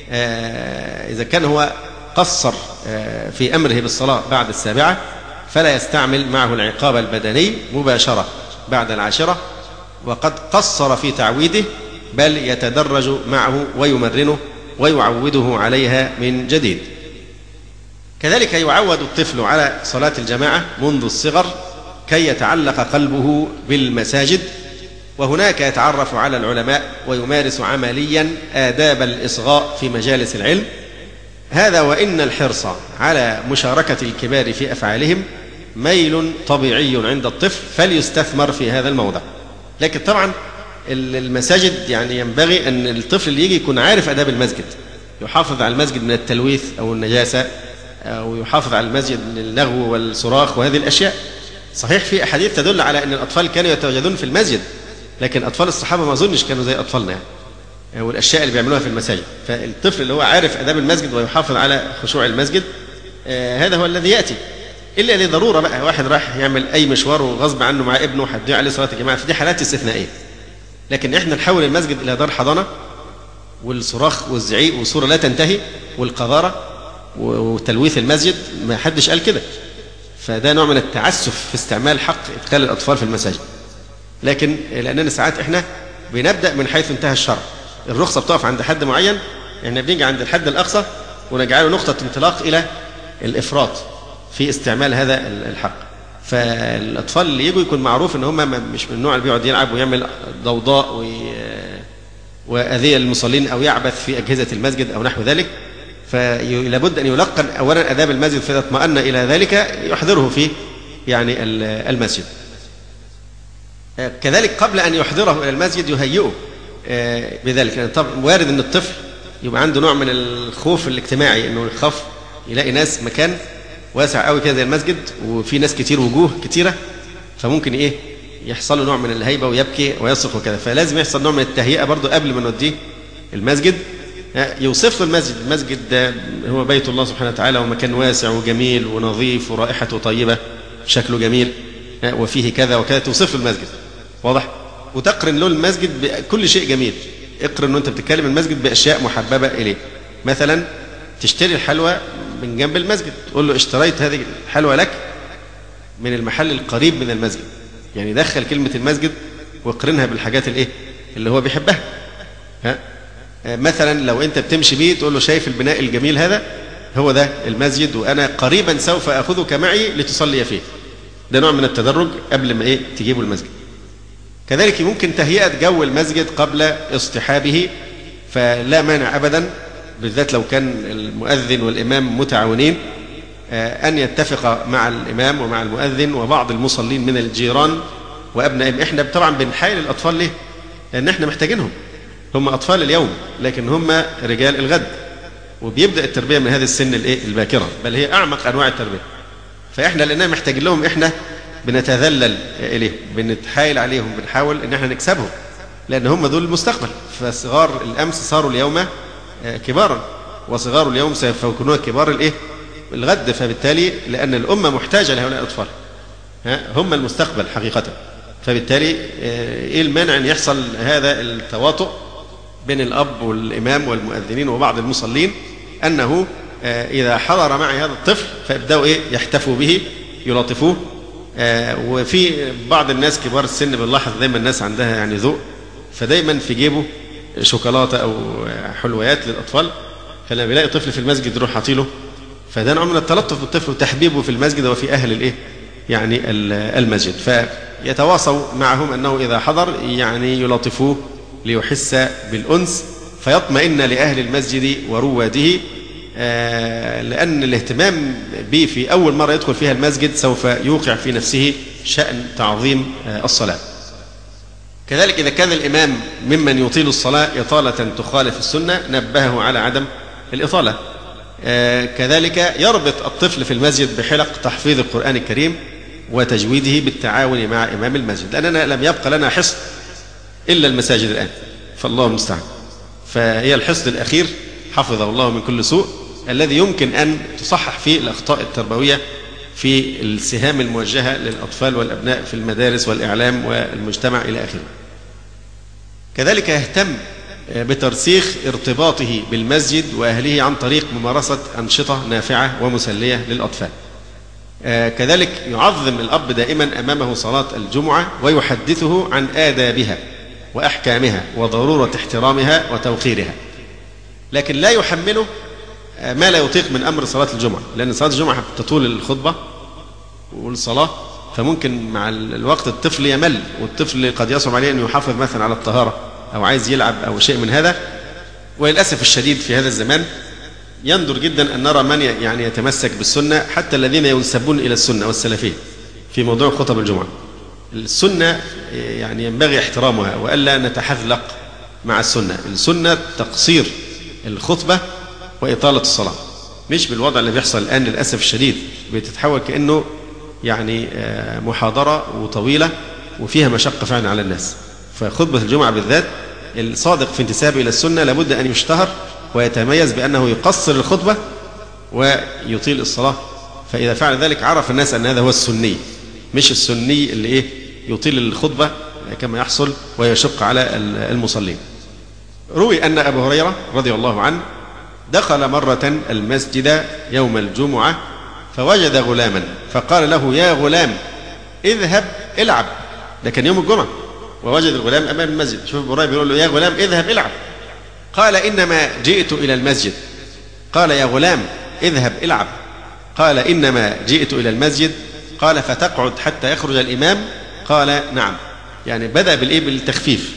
آه إذا كان هو قصر آه في أمره بالصلاة بعد السابعة فلا يستعمل معه العقاب البدني مباشرة بعد العاشرة، وقد قصر في تعويده بل يتدرج معه ويمرنه ويعوده عليها من جديد. كذلك يعود الطفل على صلاة الجماعة منذ الصغر كي يتعلق قلبه بالمساجد، وهناك يتعرف على العلماء ويمارس عمليا آداب الإصغاء في مجالس العلم. هذا وإن الحرص على مشاركة الكبار في أفعالهم ميل طبيعي عند الطفل فليستثمر في هذا الموضع. لكن طبعا المساجد يعني ينبغي أن الطفل اللي يجي يكون عارف آداب المسجد، يحافظ على المسجد من التلويث أو النجاسة، أو يحافظ على المسجد من اللغو والصراخ وهذه الأشياء. صحيح في أحاديث تدل على أن الأطفال كانوا يتواجدون في المسجد، لكن أطفال الصحابة ما أظنش كانوا زي أطفالنا يعني، والأشياء اللي بيعملوها في المساجد. فالطفل اللي هو عارف آداب المسجد ويحافظ على خشوع المسجد آه هذا هو الذي يأتي، إلا لضرورة بقى، واحد راح يعمل أي مشوار وغصب عنه مع ابنه هتضيع عليه صلاة الجماعة، فدي حالات استثنائية. لكن إحنا نحول المسجد إلى دار حضانة، والصراخ والزعيق والصورة لا تنتهي والقذارة وتلويث المسجد ما حدش قال كده، فده نوع من التعسف في استعمال حق إدخال الأطفال في المساجد. لكن لأننا ساعات إحنا بنبدأ من حيث انتهى الشرع، الرخصة بتقف عند حد معين، إحنا بنيجي عند الحد الأقصى ونجعله نقطة انطلاق إلى الإفراط في استعمال هذا الحق. فالأطفال اللي يجوا يكون معروف إن هم مش من النوع اللي بيقعد يلعب ويعمل ضوضاء وأذية للمصلين أو يعبث في أجهزة المسجد أو نحو ذلك، فلابد أن يلقن أولا آداب المسجد، فإذا اطمأن إلى ذلك يحضره في يعني المسجد. كذلك قبل أن يحضره إلى المسجد يهيئه بذلك، يعني طبعا وارد أن الطفل يبقى عنده نوع من الخوف الاجتماعي، أنه يخاف يلاقي ناس مكان واسع قوي كده زي المسجد وفي ناس كتير وجوه كتيرة، فممكن إيه يحصل له نوع من الهيبة ويبكي ويصرخ وكذا، فلازم يحصل نوع من التهيئة برضو قبل ما نوديه المسجد. يوصف له المسجد، المسجد ده هو بيت الله سبحانه وتعالى ومكان واسع وجميل ونظيف ورائحته طيبة شكله جميل وفيه كذا وكذا، توصف له المسجد واضح، وتقرن له المسجد بكل شيء جميل. اقرن انه انت بتتكلم المسجد باشياء محببه اليه، مثلا تشتري الحلوى من جنب المسجد، تقول له اشتريت هذه الحلوى لك من المحل القريب من المسجد، يعني دخل كلمه المسجد واقرنها بالحاجات الايه اللي هو بيحبها. ها مثلا لو انت بتمشي بيه تقول له شايف البناء الجميل هذا، هو ده المسجد وانا قريبا سوف اخذك معي لتصلي فيه. ده نوع من التدرج قبل ما ايه تجيبوا المسجد. كذلك ممكن تهيئة جو المسجد قبل اصطحابه، فلا مانع أبدا بالذات لو كان المؤذن والإمام متعاونين أن يتفق مع الإمام ومع المؤذن وبعض المصلين من الجيران وأبنائهم. إحنا طبعا بنحايل الأطفال ليه؟ لأن إحنا محتاجينهم، هم أطفال اليوم لكن هم رجال الغد، وبيبدأ التربية من هذه السن الإيه الباكرة، بل هي أعمق أنواع التربية. فإحنا لأننا محتاجين لهم إحنا بنتذلل إليهم، بنتحايل عليهم، بنحاول إن احنا نكسبهم، لأن هم دول المستقبل. فصغار الأمس صاروا اليوم كبارا، وصغار اليوم سوف يكونون كبار الإيه الغد. فبالتالي لأن الأمة محتاجة لهؤلاء الأطفال، هم المستقبل حقيقة. فبالتالي إيه المانع أن يحصل هذا التواطؤ بين الأب والإمام والمؤذنين وبعض المصلين، أنه إذا حضر معي هذا الطفل فابدأوا إيه يحتفوا به يلاطفوه. آه وفي بعض الناس كبار السن بنلاحظ دايما الناس عندها يعني ذوق، فدايما في جيبه شوكولاتة أو حلويات للأطفال، فلما بيلاقي طفل في المسجد يروح عاطيله. فده نوع من التلطف بالطفل وتحبيبه في المسجد وفي أهل الإيه يعني المسجد، فيتواصوا معهم أنه إذا حضر يعني يلاطفوه ليحس بالأنس فيطمئن لأهل المسجد ورواده، لأن الاهتمام به في أول مرة يدخل فيها المسجد سوف يوقع في نفسه شأن تعظيم الصلاة. كذلك إذا كان الإمام ممن يطيل الصلاة إطالة تخالف السنة نبهه على عدم الإطالة. كذلك يربط الطفل في المسجد بحلق تحفيظ القرآن الكريم وتجويده بالتعاون مع إمام المسجد، لأننا لم يبقى لنا حصن إلا المساجد الآن، فالله المستعان. فهي الحصن الأخير حفظه الله من كل سوء الذي يمكن أن تصحح فيه الأخطاء التربوية في السهام الموجهة للأطفال والأبناء في المدارس والإعلام والمجتمع إلى آخره. كذلك يهتم بترسيخ ارتباطه بالمسجد وأهله عن طريق ممارسة أنشطة نافعة ومسلية للأطفال. كذلك يعظم الأب دائما أمامه صلاة الجمعة ويحدثه عن آدابها وأحكامها وضرورة احترامها وتوقيرها، لكن لا يحمله ما لا يطيق من أمر صلاة الجمعة، لأن صلاة الجمعة تطول الخطبة والصلاة، فممكن مع الوقت الطفل يمل، والطفل قد يصعب عليه أن يحافظ مثلا على الطهارة أو عايز يلعب أو شيء من هذا. وللأسف الشديد في هذا الزمان يندر جدا أن نرى من يعني يتمسك بالسنة، حتى الذين ينسبون إلى السنة والسلفية في موضوع خطب الجمعة. السنة يعني ينبغي احترامها وألا نتحذلق مع السنة. السنة تقصير الخطبة وإطالة الصلاة، مش بالوضع اللي بيحصل الآن للأسف الشديد، بتتحول كأنه يعني محاضرة وطويلة وفيها مشقة فعلا على الناس. فخطبة الجمعة بالذات الصادق في انتسابه إلى السنة لابد أن يشتهر ويتميز بأنه يقصر الخطبة ويطيل الصلاة، فإذا فعل ذلك عرف الناس أن هذا هو السني، مش السني اللي إيه يطيل الخطبة كما يحصل ويشق على المصلين. روي أن أبو هريرة رضي الله عنه دخل مرة المسجد يوم الجمعة فوجد غلاما فقال له: يا غلام اذهب العب. ده كان يوم الجمعة ووجد الغلام أمام المسجد. شوف أبو هريرة بيقول له: يا غلام اذهب العب. قال: إنما جئت إلى المسجد. قال: يا غلام اذهب العب. قال: إنما جئت إلى المسجد. قال: فتقعد حتى يخرج الإمام. قال: نعم. يعني بدأ بالإيه؟ بالتخفيف.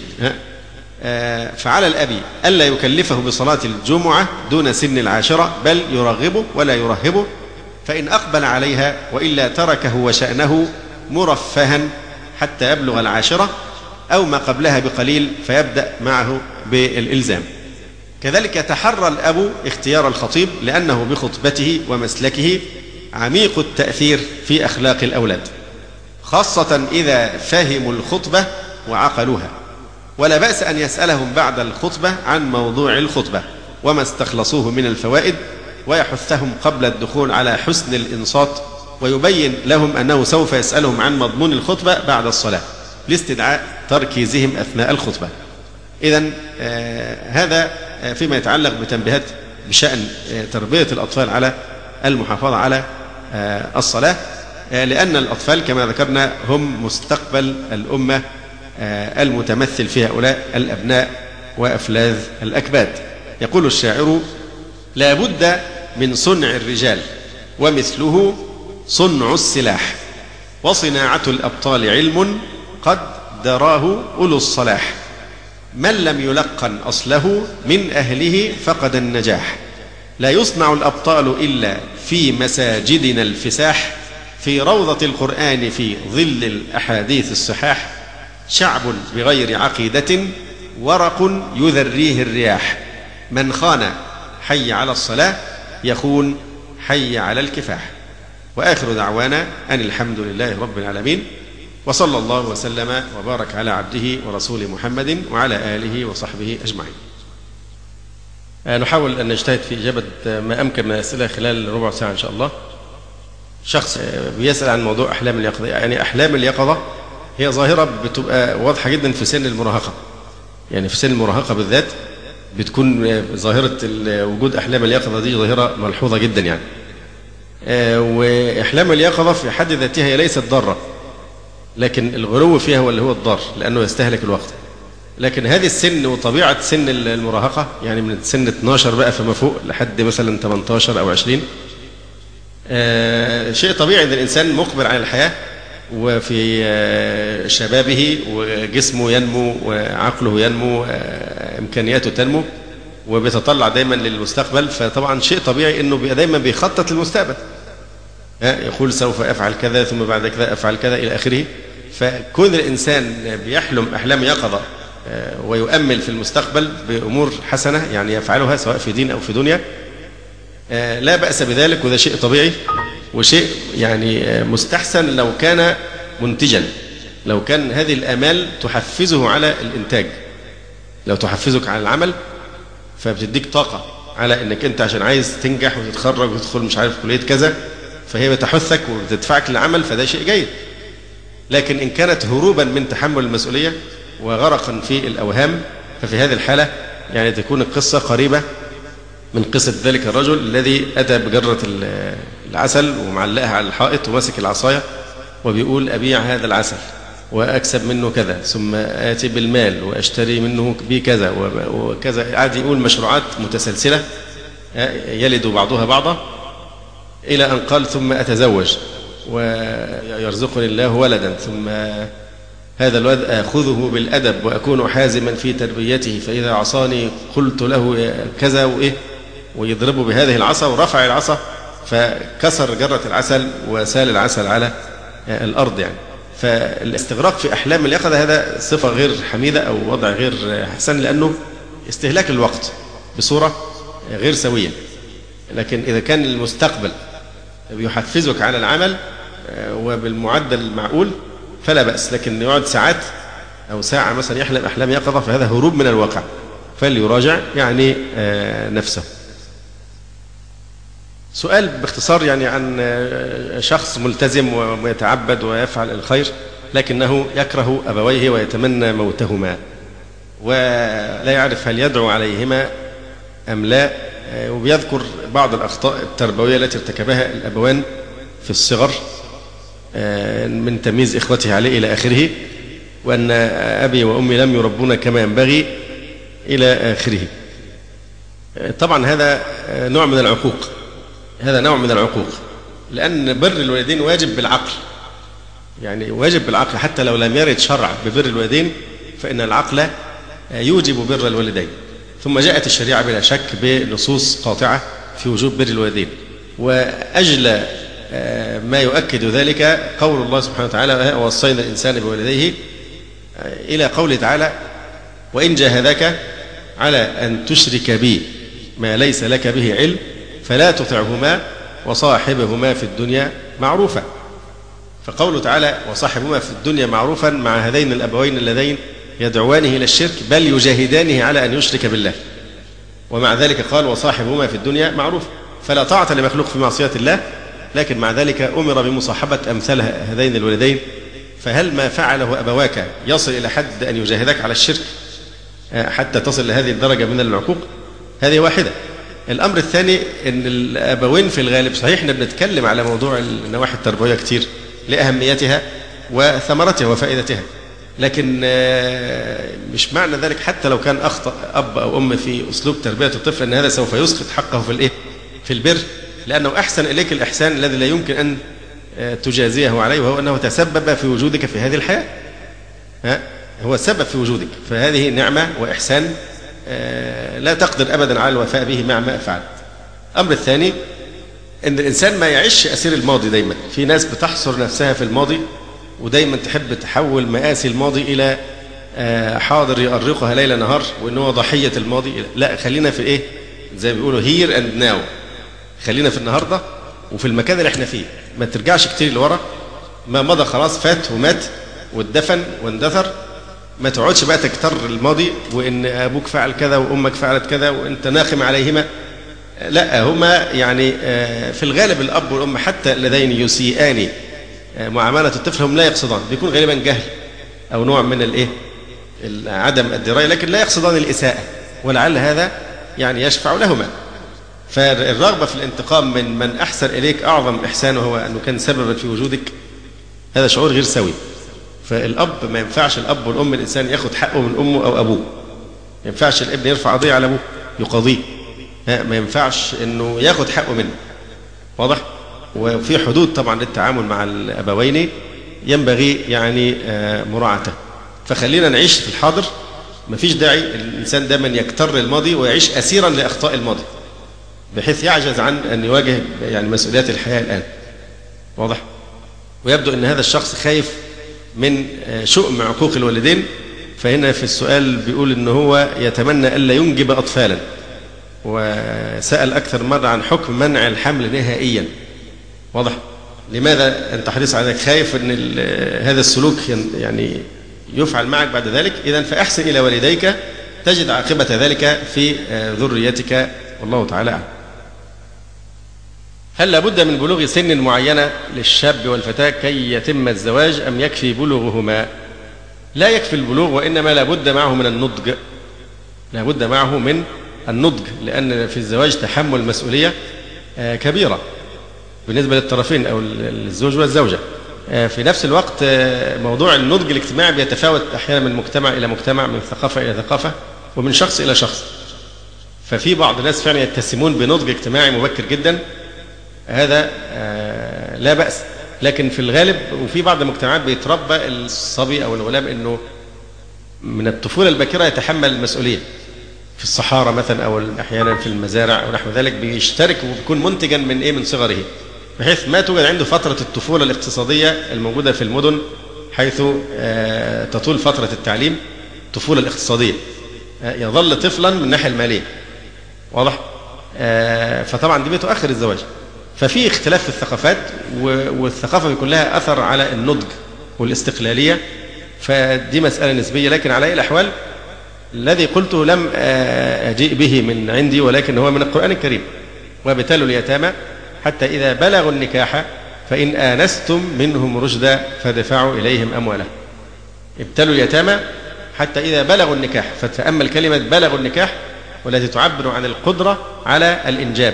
آه فعلى الأب ألا يكلفه بصلاة الجمعة دون سن العاشرة، بل يرغبه ولا يرهبه، فإن أقبل عليها وإلا تركه وشأنه مرفها حتى يبلغ العاشرة أو ما قبلها بقليل فيبدأ معه بالإلزام. كذلك يتحرى الأب اختيار الخطيب لأنه بخطبته ومسلكه عميق التأثير في أخلاق الأولاد، خاصة إذا فهموا الخطبة وعقلوها، ولا بأس أن يسألهم بعد الخطبة عن موضوع الخطبة وما استخلصوه من الفوائد، ويحثهم قبل الدخول على حسن الإنصات، ويبين لهم أنه سوف يسألهم عن مضمون الخطبة بعد الصلاة لاستدعاء تركيزهم أثناء الخطبة. إذن آه هذا آه فيما يتعلق بتنبيهات بشأن آه تربية الأطفال على المحافظة على آه الصلاة، آه لأن الأطفال كما ذكرنا هم مستقبل الأمة آه المتمثل في هؤلاء الأبناء وأفلاذ الأكباد. يقول الشاعر: لا بد من صنع الرجال ومثله صنع السلاح، وصناعة الأبطال علم قد دراه أولو الصلاح، من لم يلقن أصله من أهله فقد النجاح، لا يصنع الأبطال إلا في مساجدنا الفساح، في روضة القرآن في ظل الأحاديث الصحاح، شعب بغير عقيدة ورق يذريه الرياح، من خان حي على الصلاة يخون حي على الكفاح. وآخر دعوانا أن الحمد لله رب العالمين، وصلى الله وسلم وبارك على عبده ورسوله محمد وعلى آله وصحبه أجمعين. نحاول أن نجتهد في إجابة ما أمكن من الأسئلة خلال ربع ساعة إن شاء الله. شخص بيسأل عن موضوع أحلام اليقظة. يعني أحلام اليقظة هي ظاهرة بتبقى واضحة جدا في سن المراهقة، يعني في سن المراهقة بالذات بتكون ظاهرة وجود أحلام اليقظة دي ظاهرة ملحوظة جدا يعني. وإحلام اليقظة في حد ذاتها هي ليست ضارة، لكن الغلو فيها هو اللي هو الضار، لأنه يستهلك الوقت. لكن هذه السن وطبيعة سن المراهقة، يعني من سن اثناشر بقى فما فوق لحد مثلا ثمانية عشر أو عشرين، آه شيء طبيعي أن الإنسان مقبل على الحياة وفي آه شبابه وجسمه ينمو وعقله ينمو وإمكانياته تنمو وبيتطلع دايما للمستقبل، فطبعا شيء طبيعي أنه دايما بيخطط للمستقبل، آه يقول سوف أفعل كذا ثم بعد كذا أفعل كذا إلى آخره. فكون الإنسان بيحلم أحلام يقظة ويؤمل في المستقبل بأمور حسنة يعني يفعلها سواء في دين أو في دنيا، لا بأس بذلك، وده شيء طبيعي وشيء يعني مستحسن لو كان منتجا، لو كان هذه الآمال تحفزه على الإنتاج، لو تحفزك على العمل فبتديك طاقة على أنك أنت عشان عايز تنجح وتتخرج وتدخل مش عارف كلية كذا، فهي بتحثك وبتدفعك للعمل، فده شيء جيد. لكن إن كانت هروبا من تحمل المسؤولية وغرقا في الأوهام، ففي هذه الحالة يعني تكون القصة قريبة من قصة ذلك الرجل الذي أتى بجرة العسل ومعلقها على الحائط ومسك العصاية وبيقول أبيع هذا العسل وأكسب منه كذا ثم آتي بالمال وأشتري منه به كذا وكذا، قاعد يقول مشروعات متسلسلة يلد بعضها بعضا إلى أن قال ثم أتزوج ويرزقني الله ولدا، ثم هذا الولد آخذه بالأدب وأكون حازما في تربيته، فإذا عصاني قلت له كذا وإيه، ويضربه بهذه العصا، ورفع العصا فكسر جرة العسل وسال العسل على الأرض يعني. فالاستغراق في أحلام اليقظة هذا صفة غير حميدة أو وضع غير حسن، لأنه استهلاك الوقت بصورة غير سوية. لكن إذا كان المستقبل يحفزك على العمل وبالمعدل المعقول فلا بأس، لكن يقعد ساعات أو ساعة مثلا يحلم أحلام يقظة فهذا هروب من الواقع، فليراجع يعني نفسه. سؤال باختصار يعني عن شخص ملتزم ويتعبد ويفعل الخير لكنه يكره أبويه ويتمنى موتهما ولا يعرف هل يدعو عليهما أم لا، وبيذكر بعض الأخطاء التربوية التي ارتكبها الأبوان في الصغر من تمييز إخوته عليه إلى آخره، وأن أبي وأمي لم يربونا كما ينبغي إلى آخره. طبعا هذا نوع من العقوق، هذا نوع من العقوق، لأن بر الوالدين واجب بالعقل، يعني واجب بالعقل حتى لو لم يرد شرع ببر الوالدين فإن العقل يوجب بر الوالدين. ثم جاءت الشريعة بلا شك بنصوص قاطعة في وجوب بر الوالدين، وأجل ما يؤكد ذلك قول الله سبحانه وتعالى ووصينا الإنسان بوالديه، إلى قوله تعالى وإن جاهداك على أن تشرك بي ما ليس لك به علم فلا تطعهما وصاحبهما في الدنيا معروفا. فقوله تعالى وصاحبهما في الدنيا معروفا مع هذين الأبوين اللذين يدعوانه إلى الشرك بل يجاهدانه على أن يشرك بالله، ومع ذلك قال وصاحبهما في الدنيا معروفا، فلا طاعة لمخلوق في معصية الله، لكن مع ذلك أمر بمصاحبة أمثال هذين الولدين. فهل ما فعله أبواك يصل إلى حد أن يجاهدك على الشرك حتى تصل لهذه الدرجة من العقوق؟ هذه واحدة. الأمر الثاني أن الأبوين في الغالب صحيح احنا بنتكلم على موضوع النواحي التربوية كتير لأهميتها وثمرتها وفائدتها، لكن مش معنى ذلك حتى لو كان أخطأ أب أو أم في أسلوب تربية الطفل أن هذا سوف يسقط حقه في الإيه؟ في البر، لأنه أحسن إليك الإحسان الذي لا يمكن أن تجازيه عليه، وهو أنه تسبب في وجودك في هذه الحياة، ها؟ هو سبب في وجودك، فهذه نعمة وإحسان لا تقدر أبدا على الوفاء به مع ما أفعل. الأمر الثاني أن الإنسان ما يعيش أسير الماضي دايما. في ناس بتحصر نفسها في الماضي ودايما تحب تحول مآسي الماضي إلى حاضر يؤرقها ليل نهار وأنه ضحية الماضي. لا، خلينا في إيه زي ما بيقولوا هير أند ناو، خلينا في النهاردة وفي المكان اللي احنا فيه، ما ترجعش كتير لورا، ما مضى خلاص فات ومات واتدفن واندثر. ما تقعدش بقى تكتر الماضي وإن أبوك فعل كذا وأمك فعلت كذا وأنت ناقم عليهما. لا، هما يعني في الغالب الأب والأم حتى اللذين يسيئان معاملة الطفل هم لا يقصدان، بيكون غالبا جهل أو نوع من الإيه عدم الدراية، لكن لا يقصدان الإساءة، ولعل هذا يعني يشفع لهما. فالرغبة في الانتقام من من أحسن إليك أعظم إحسانه هو أنه كان سببا في وجودك، هذا شعور غير سوي. فالأب ما ينفعش الأب والأم الإنسان ياخد حقه من أمه أو أبوه. ما ينفعش الابن يرفع قضية على أبوه يقاضيه، ما ينفعش إنه ياخد حقه منه. واضح؟ وفي حدود طبعا للتعامل مع الأبوين ينبغي يعني مراعاته. فخلينا نعيش في الحاضر، ما فيش داعي الإنسان دائما يكتر الماضي ويعيش أسيرا لأخطاء الماضي بحيث يعجز عن أن يواجه يعني مسؤوليات الحياة الآن. واضح؟ ويبدو أن هذا الشخص خايف من شؤم عقوق الوالدين، فهنا في السؤال بيقول أنه هو يتمنى ألا ينجب أطفالا، وسأل أكثر مرة عن حكم منع الحمل نهائيا. واضح؟ لماذا أنت حريص على ذلك؟ خايف أن هذا السلوك يعني يفعل معك بعد ذلك. إذن فأحسن إلى والديك تجد عاقبة ذلك في ذريتك، والله تعالى أعلم. هل لابد من بلوغ سن معينة للشاب والفتاة كي يتم الزواج أم يكفي بلوغهما؟ لا يكفي البلوغ، وإنما لابد معه من النضج. لابد معه من النضج، لأن في الزواج تحمل مسؤولية كبيرة بالنسبة للطرفين أو الزوج والزوجة. في نفس الوقت موضوع النضج الاجتماعي بيتفاوت أحيانا من مجتمع إلى مجتمع، من ثقافة إلى ثقافة، ومن شخص إلى شخص. ففي بعض الناس فعلا يتسمون بنضج اجتماعي مبكر جدا، هذا لا بأس، لكن في الغالب وفي بعض المجتمعات بيتربى الصبي أو الغلام أنه من الطفولة الباكرة يتحمل المسؤولية. في الصحارى مثلا أو أحيانا في المزارع ونحو ذلك بيشترك وبيكون منتجا من إيه من صغره، بحيث ما توجد عنده فترة الطفولة الاقتصادية الموجودة في المدن، حيث تطول فترة التعليم، الطفولة الاقتصادية، يظل طفلا من الناحية المالية. واضح؟ فطبعا دي بتؤخر الزواج. ففي اختلاف في الثقافات، والثقافة بيكون لها أثر على النضج والاستقلالية، فدي مسألة نسبية. لكن على أي الأحوال الذي قلته لم أجيء به من عندي، ولكن هو من القرآن الكريم. وابتلوا اليتامى حتى إذا بلغوا النكاح فإن آنستم منهم رشدا فدفعوا إليهم أموالهم. ابتلوا اليتامى حتى إذا بلغوا النكاح، فتأمل كلمة بلغوا النكاح والتي تعبر عن القدرة على الإنجاب،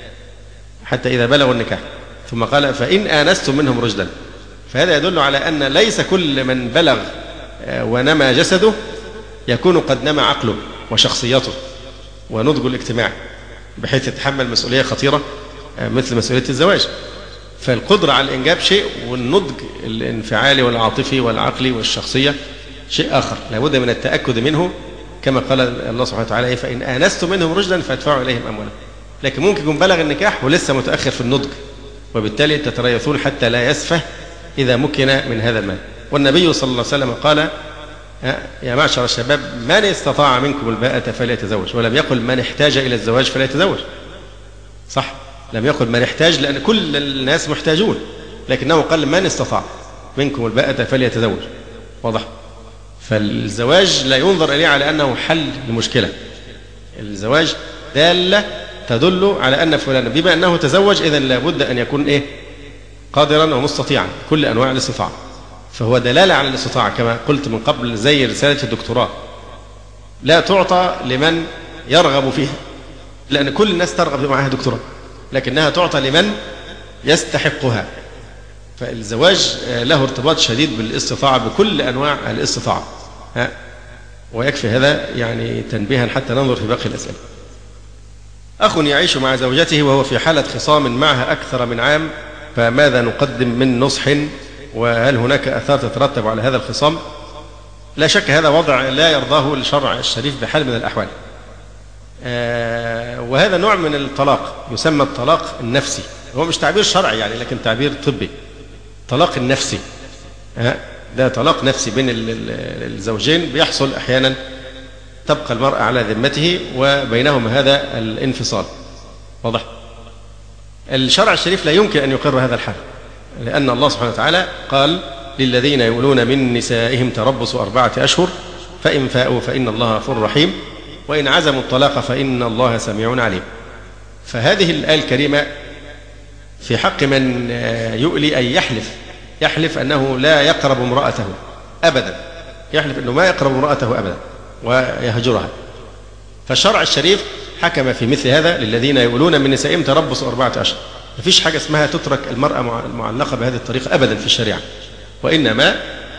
حتى إذا بلغوا النكاح، ثم قال فإن آنستم منهم رشدا. فهذا يدل على أن ليس كل من بلغ ونمى جسده يكون قد نمى عقله وشخصيته ونضجه الاجتماعي بحيث يتحمل مسؤولية خطيرة مثل مسؤولية الزواج. فالقدرة على الإنجاب شيء، والنضج الانفعالي والعاطفي والعقلي والشخصية شيء آخر، لابد من التأكد منه، كما قال الله سبحانه وتعالى فإن آنستم منهم رشدا فادفعوا إليهم أموالهم. لكن ممكن يكون بلغ النكاح ولسه متأخر في النضج، وبالتالي تتريثون حتى لا يسفه إذا مكن من هذا المال. والنبي صلى الله عليه وسلم قال يا معشر الشباب من استطاع منكم الباءة فليتزوج، ولم يقل من احتاج إلى الزواج فليتزوج. صح؟ لم يقل من احتاج، لأن كل الناس محتاجون، لكنه قال من استطاع منكم الباءة فليتزوج. واضح؟ فالزواج لا ينظر إليه على أنه حل لمشكلة. الزواج دالة تدل على أن فلان بما أنه تزوج إذن لابد أن يكون إيه؟ قادرا ومستطيعا كل أنواع الاستطاعة. فهو دلالة على الاستطاعة كما قلت من قبل، زي رسالة الدكتوراه لا تعطى لمن يرغب فيها، لأن كل الناس ترغب معها دكتوراه، لكنها تعطى لمن يستحقها. فالزواج له ارتباط شديد بالاستطاعة بكل أنواع الاستطاعة. ها؟ ويكفي هذا يعني تنبيها حتى ننظر في باقي الأسئلة. أخ يعيش مع زوجته وهو في حالة خصام معها أكثر من عام، فماذا نقدم من نصح؟ وهل هناك آثار تترتب على هذا الخصام؟ لا شك هذا وضع لا يرضاه الشرع الشريف بحال من الأحوال. آه وهذا نوع من الطلاق يسمى الطلاق النفسي، هو مش تعبير شرعي يعني، لكن تعبير طبي. طلاق النفسي آه ده طلاق نفسي بين الزوجين بيحصل أحيانا، تبقى المرأة على ذمته وبينهما هذا الانفصال. واضح؟ الشرع الشريف لا يمكن أن يقر هذا الحال، لأن الله سبحانه وتعالى قال للذين يؤلون من نسائهم تربص أربعة أشهر فإن فاءوا فإن الله غفور رحيم وإن عزموا الطلاق فإن الله سميع عليم. فهذه الآية الكريمة في حق من يؤلي أن يحلف يحلف أنه لا يقرب امرأته أبدا، يحلف أنه ما يقرب امرأته أبدا ويهجرها. فالشرع الشريف حكم في مثل هذا للذين يؤلون من نسائهم تربص أربعة أشهر. ما فيش حاجة اسمها تترك المرأة المعلقة بهذه الطريقة أبدا في الشريعة، وإنما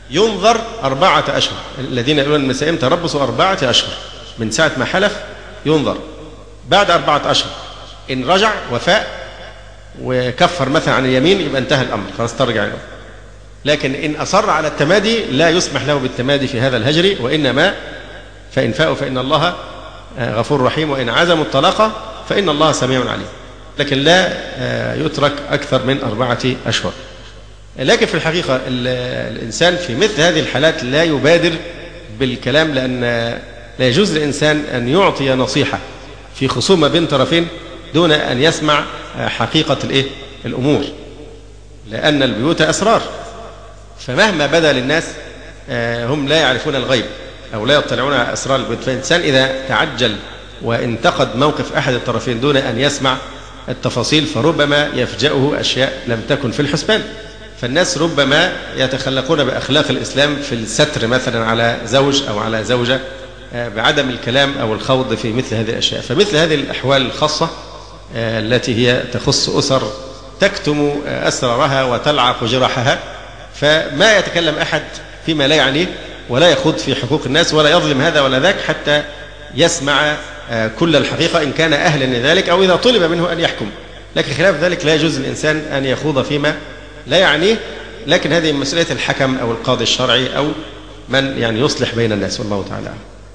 ينظر أربعة أشهر. الذين يقولون المسائم تربصوا أربعة أشهر، من ساعة ما حلف ينظر. بعد أربعة أشهر إن رجع وفاء وكفر مثلا عن اليمين يبقى انتهى الأمر، خلاص ترجع له. لكن إن أصر على التمادي لا يسمح له بالتمادي في هذا الهجر، وإنما فإن فاءوا فإن الله غفور رحيم، وإن عزموا الطلاق فإن الله سميع عليم. لكن لا يترك أكثر من أربعة أشهر. لكن في الحقيقة الإنسان في مثل هذه الحالات لا يبادر بالكلام، لأن لا يجوز للإنسان أن يعطي نصيحة في خصومة بين طرفين دون أن يسمع حقيقة الإيه؟ الأمور، لأن البيوت أسرار، فمهما بدا للناس هم لا يعرفون الغيب أو لا يطلعون على أسرار البيوت. فالإنسان إذا تعجل وانتقد موقف أحد الطرفين دون أن يسمع التفاصيل فربما يفجأه أشياء لم تكن في الحسبان. فالناس ربما يتخلقون بأخلاق الإسلام في الستر مثلا على زوج أو على زوجة بعدم الكلام أو الخوض في مثل هذه الأشياء. فمثل هذه الأحوال الخاصة التي هي تخص أسر تكتم أسرارها وتلعق جراحها، فما يتكلم أحد فيما لا يعنيه ولا يخوض في حقوق الناس ولا يظلم هذا ولا ذاك حتى يسمع كل الحقيقة إن كان أهلا لذلك أو إذا طلب منه أن يحكم. لكن خلاف ذلك لا يجوز للإنسان أن يخوض فيما لا يعنيه. لكن هذه مسألة الحكم أو القاضي الشرعي أو من يعني يصلح بين الناس، والله تعالى.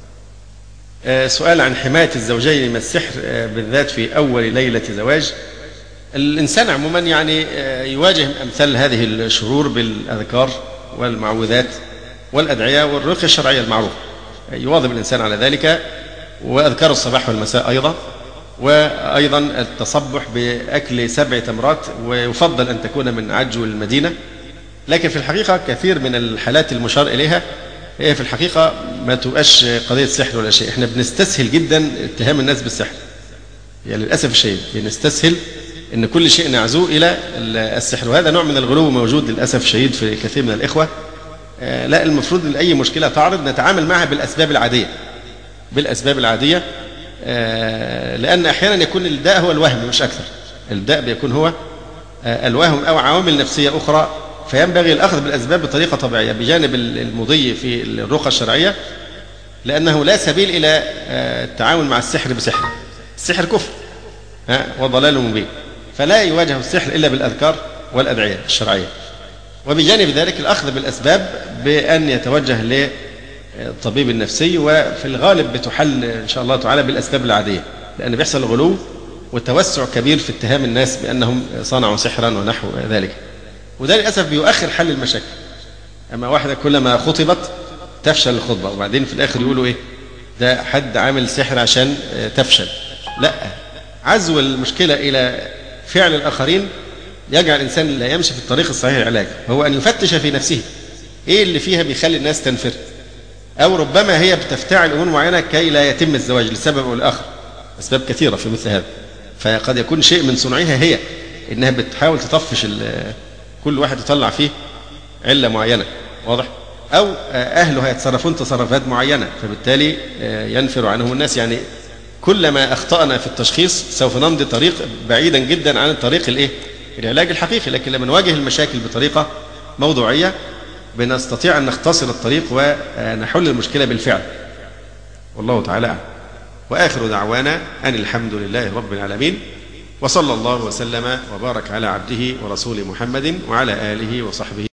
سؤال عن حماية الزوجين من السحر بالذات في أول ليلة زواج. الإنسان عموما يعني يواجه أمثال هذه الشرور بالأذكار والمعوذات والأدعية والرقية الشرعية المعروفة، يواظب الإنسان على ذلك، وأذكار الصباح والمساء أيضا، وأيضا التصبح بأكل سبع تمرات، ويفضل أن تكون من عجو المدينة. لكن في الحقيقة كثير من الحالات المشار إليها هي في الحقيقة ما تبقاش قضية سحر ولا شيء. احنا بنستسهل جدا اتهام الناس بالسحر، يعني للأسف الشديد بنستسهل ان كل شيء نعزوه الى السحر، وهذا نوع من الغلو موجود للأسف الشديد في كثير من الإخوة. آه لا، المفروض ان اي مشكلة تعرض نتعامل معها بالأسباب العادية بالأسباب العادية آه لأن أحيانا يكون الداء هو الوهم مش أكثر. الداء بيكون هو آه الوهم أو عوامل نفسية أخرى، فينبغي الأخذ بالأسباب بطريقة طبيعية بجانب المضي في الرقى الشرعية، لأنه لا سبيل إلى التعامل مع السحر بسحر. السحر كفر وضلال مبين، فلا يواجه السحر إلا بالأذكار والأدعية الشرعية. وبجانب ذلك الأخذ بالأسباب بأن يتوجه للطبيب النفسي، وفي الغالب بتحل إن شاء الله تعالى بالأسباب العادية، لأن بيحصل غلو وتوسع كبير في اتهام الناس بأنهم صنعوا سحرا ونحو ذلك، وده للأسف بيؤخر حل المشاكل. أما واحدة كلما خطبت تفشل الخطبة، وبعدين في الآخر يقولوا إيه ده حد عامل سحر عشان تفشل. لا، عزو المشكلة إلى فعل الآخرين يجعل الإنسان لا يمشي في الطريق الصحيح للعلاج، هو أن يفتش في نفسه إيه اللي فيها بيخلي الناس تنفر، أو ربما هي بتفتعل أمور معينة كي لا يتم الزواج لسبب أو لآخر. أسباب كثيرة في مثل هذا، فقد يكون شيء من صنعها هي إنها بتحاول تطفش كل واحد يطلع فيه علة معينة، واضح؟ أو أهله يتصرفون تصرفات معينة فبالتالي ينفر عنهم الناس. يعني كلما أخطأنا في التشخيص سوف نمضي طريق بعيدا جدا عن الطريق الإيه؟ العلاج الحقيقي. لكن لما نواجه المشاكل بطريقة موضوعية بنستطيع أن نختصر الطريق ونحل المشكلة بالفعل، والله تعالى أعلم. وآخر دعوانا أن الحمد لله رب العالمين، وصلى الله وسلم وبارك على عبده ورسوله محمد وعلى آله وصحبه.